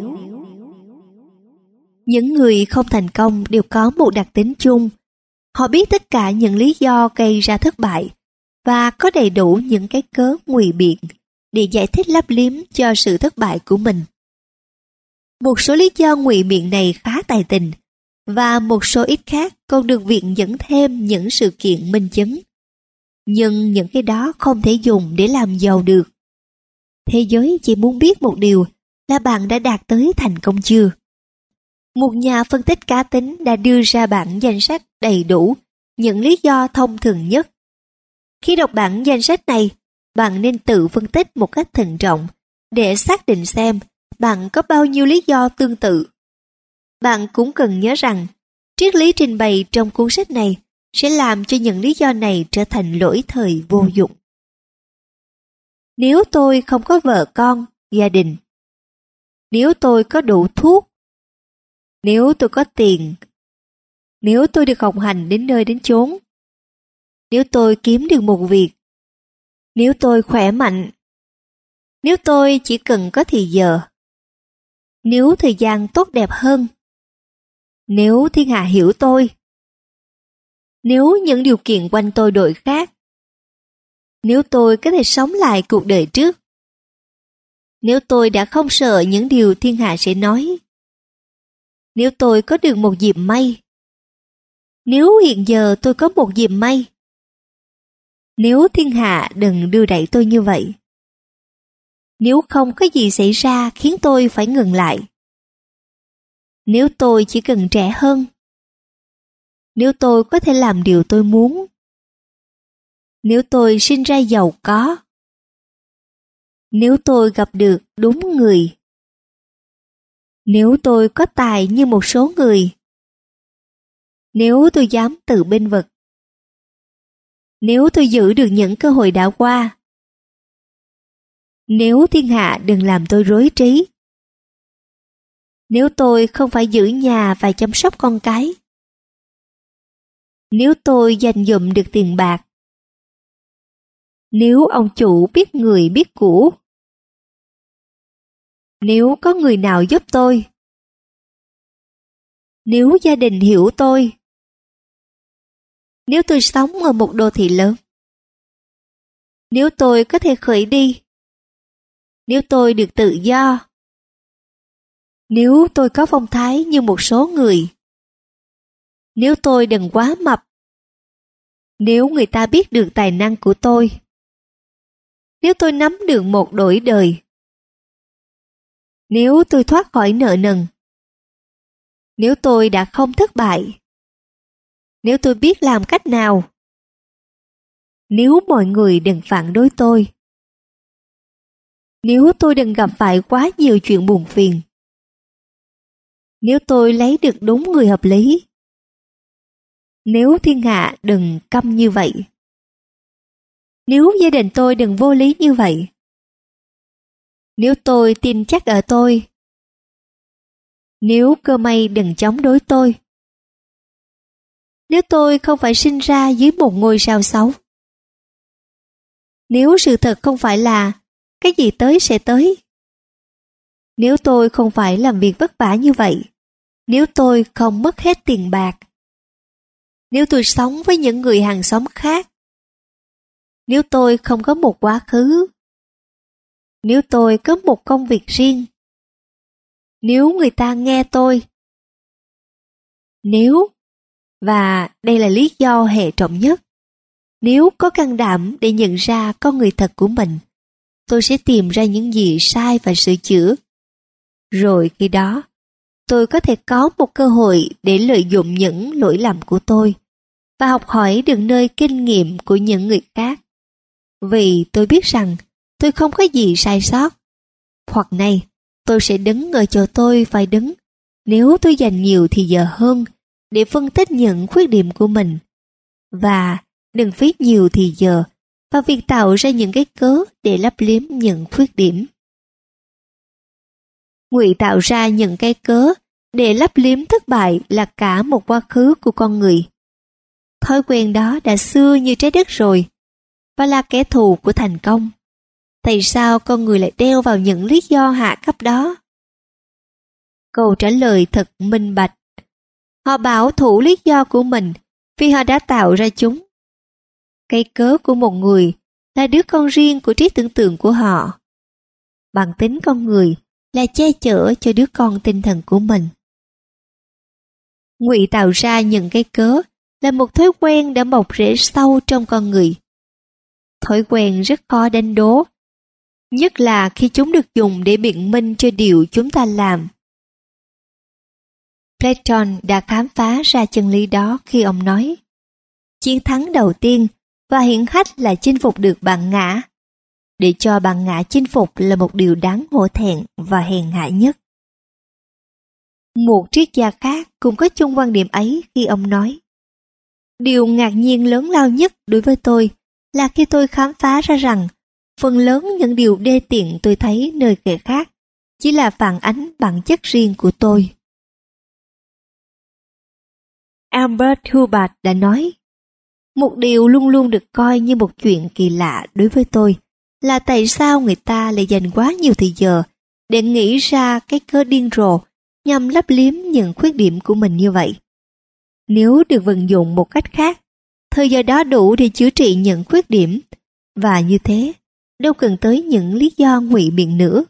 Những người không thành công đều có một đặc tính chung. Họ biết tất cả những lý do gây ra thất bại và có đầy đủ những cái cớ ngụy biện để giải thích lấp liếm cho sự thất bại của mình. Một số lý do ngụy biện này khá tài tình, và một số ít khác còn được viện dẫn thêm những sự kiện minh chứng. Nhưng những cái đó không thể dùng để làm giàu được. Thế giới chỉ muốn biết một điều là bạn đã đạt tới thành công chưa. Một nhà phân tích cá tính đã đưa ra bản danh sách đầy đủ những lý do thông thường nhất. Khi đọc bản danh sách này, bạn nên tự phân tích một cách thận trọng để xác định xem bạn có bao nhiêu lý do tương tự. Bạn cũng cần nhớ rằng, triết lý trình bày trong cuốn sách này sẽ làm cho những lý do này trở thành lỗi thời vô dụng. Nếu tôi không có vợ con, gia đình, nếu tôi có đủ thuốc, nếu tôi có tiền, nếu tôi được học hành đến nơi đến chốn, nếu tôi kiếm được một việc, nếu tôi khỏe mạnh, nếu tôi chỉ cần có thì giờ, nếu thời gian tốt đẹp hơn, nếu thiên hạ hiểu tôi, nếu những điều kiện quanh tôi đổi khác, nếu tôi có thể sống lại cuộc đời trước, nếu tôi đã không sợ những điều thiên hạ sẽ nói, nếu tôi có được một dịp may, nếu hiện giờ tôi có một dịp may, nếu thiên hạ đừng đưa đẩy tôi như vậy, nếu không có gì xảy ra khiến tôi phải ngừng lại, nếu tôi chỉ cần trẻ hơn, nếu tôi có thể làm điều tôi muốn, nếu tôi sinh ra giàu có, nếu tôi gặp được đúng người, nếu tôi có tài như một số người, nếu tôi dám tự bênh vực, nếu tôi giữ được những cơ hội đã qua, nếu thiên hạ đừng làm tôi rối trí, nếu tôi không phải giữ nhà và chăm sóc con cái, nếu tôi dành dụm được tiền bạc, nếu ông chủ biết người biết của, nếu có người nào giúp tôi, nếu gia đình hiểu tôi, nếu tôi sống ở một đô thị lớn, nếu tôi có thể khởi đi, nếu tôi được tự do, nếu tôi có phong thái như một số người, nếu tôi đừng quá mập, nếu người ta biết được tài năng của tôi, nếu tôi nắm được một đổi đời, nếu tôi thoát khỏi nợ nần, nếu tôi đã không thất bại, nếu tôi biết làm cách nào, nếu mọi người đừng phản đối tôi, nếu tôi đừng gặp phải quá nhiều chuyện buồn phiền, nếu tôi lấy được đúng người hợp lý, nếu thiên hạ đừng câm như vậy, nếu gia đình tôi đừng vô lý như vậy, nếu tôi tin chắc ở tôi, nếu cơ may đừng chống đối tôi, nếu tôi không phải sinh ra dưới một ngôi sao xấu, nếu sự thật không phải là cái gì tới sẽ tới, nếu tôi không phải làm việc vất vả như vậy, nếu tôi không mất hết tiền bạc, nếu tôi sống với những người hàng xóm khác, nếu tôi không có một quá khứ, nếu tôi có một công việc riêng, nếu người ta nghe tôi, nếu, và đây là lý do hệ trọng nhất, nếu có can đảm để nhận ra con người thật của mình, tôi sẽ tìm ra những gì sai và sửa chữa. Rồi khi đó, tôi có thể có một cơ hội để lợi dụng những lỗi lầm của tôi và học hỏi được nơi kinh nghiệm của những người khác. Vì tôi biết rằng tôi không có gì sai sót. Hoặc này, tôi sẽ đứng ở chỗ tôi phải đứng nếu tôi dành nhiều thì giờ hơn để phân tích những khuyết điểm của mình. Và đừng phí nhiều thì giờ vào việc tạo ra những cái cớ để lấp liếm những khuyết điểm. Ngụy tạo ra những cái cớ để lấp liếm thất bại là cả một quá khứ của con người. Thói quen đó đã xưa như trái đất rồi và là kẻ thù của thành công. Tại sao con người lại đeo vào những lý do hạ cấp đó? Câu trả lời thật minh bạch. Họ bảo thủ lý do của mình vì họ đã tạo ra chúng. Cái cớ của một người là đứa con riêng của trí tưởng tượng của họ. Bản tính con người là che chở cho đứa con tinh thần của mình. Ngụy tạo ra những cái cớ là một thói quen đã mọc rễ sâu trong con người. Thói quen rất khó đánh đố, nhất là khi chúng được dùng để biện minh cho điều chúng ta làm. Platon đã khám phá ra chân lý đó khi ông nói: chiến thắng đầu tiên và hiển hách là chinh phục được bản ngã. Để cho bản ngã chinh phục là một điều đáng hổ thẹn và hèn hạ nhất. Một triết gia khác cũng có chung quan điểm ấy khi ông nói: điều ngạc nhiên lớn lao nhất đối với tôi là khi tôi khám phá ra rằng phần lớn những điều đê tiện tôi thấy nơi kẻ khác chỉ là phản ánh bản chất riêng của tôi. Albert Hubbard đã nói: một điều luôn luôn được coi như một chuyện kỳ lạ đối với tôi là tại sao người ta lại dành quá nhiều thời giờ để nghĩ ra cái cớ điên rồ nhằm lấp liếm những khuyết điểm của mình như vậy. Nếu được vận dụng một cách khác, thời giờ đó đủ để chữa trị những khuyết điểm, và như thế, đâu cần tới những lý do ngụy biện nữa.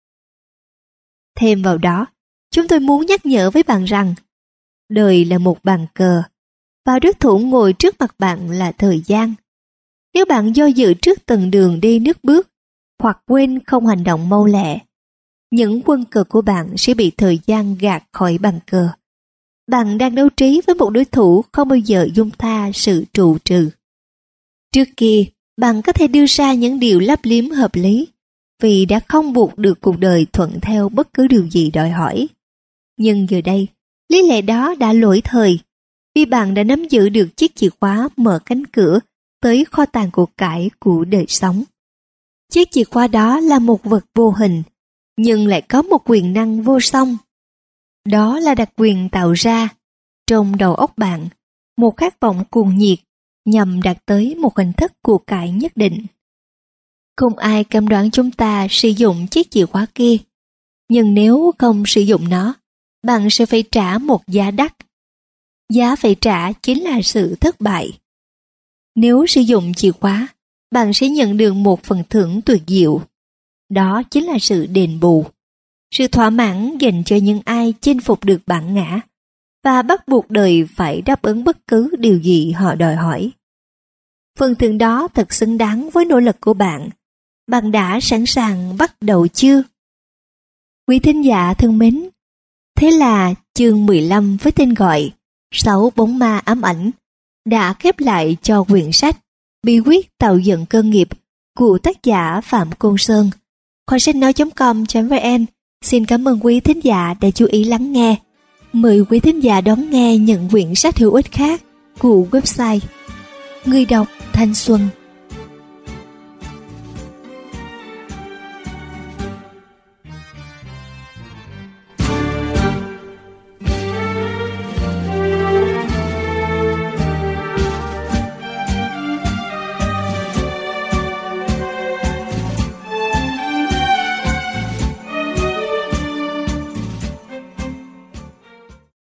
Thêm vào đó, chúng tôi muốn nhắc nhở với bạn rằng, đời là một bàn cờ, và đối thủ ngồi trước mặt bạn là thời gian. Nếu bạn do dự trước từng đường đi nước bước, hoặc quên không hành động mau lẹ, những quân cờ của bạn sẽ bị thời gian gạt khỏi bàn cờ. Bạn đang đấu trí với một đối thủ không bao giờ dung tha sự trụ trừ. Trước kia, bạn có thể đưa ra những điều lấp liếm hợp lý, vì đã không buộc được cuộc đời thuận theo bất cứ điều gì đòi hỏi. Nhưng giờ đây, lý lẽ đó đã lỗi thời, vì bạn đã nắm giữ được chiếc chìa khóa mở cánh cửa tới kho tàng của cải của đời sống. Chiếc chìa khóa đó là một vật vô hình, nhưng lại có một quyền năng vô song. Đó là đặc quyền tạo ra, trong đầu óc bạn, một khát vọng cuồng nhiệt nhằm đạt tới một hình thức của cải nhất định. Không ai cam đoan chúng ta sử dụng chiếc chìa khóa kia, nhưng nếu không sử dụng nó, bạn sẽ phải trả một giá đắt. Giá phải trả chính là sự thất bại. Nếu sử dụng chìa khóa, bạn sẽ nhận được một phần thưởng tuyệt diệu. Đó chính là sự đền bù, sự thỏa mãn dành cho những ai chinh phục được bản ngã và bắt buộc đời phải đáp ứng bất cứ điều gì họ đòi hỏi. Phần thưởng đó thật xứng đáng với nỗ lực của bạn. Bạn đã sẵn sàng bắt đầu chưa? Quý thính giả thân mến, thế là chương mười lăm với tên gọi Sáu bóng ma ám ảnh đã khép lại cho quyển sách Bí quyết tạo dựng cơ nghiệp của tác giả Phạm Côn Sơn. Kho sách nói chấm com chấm vn xin cảm ơn quý thính giả đã chú ý lắng nghe. Mời quý thính giả đón nghe những quyển sách hữu ích khác của website Người đọc Thanh Xuân.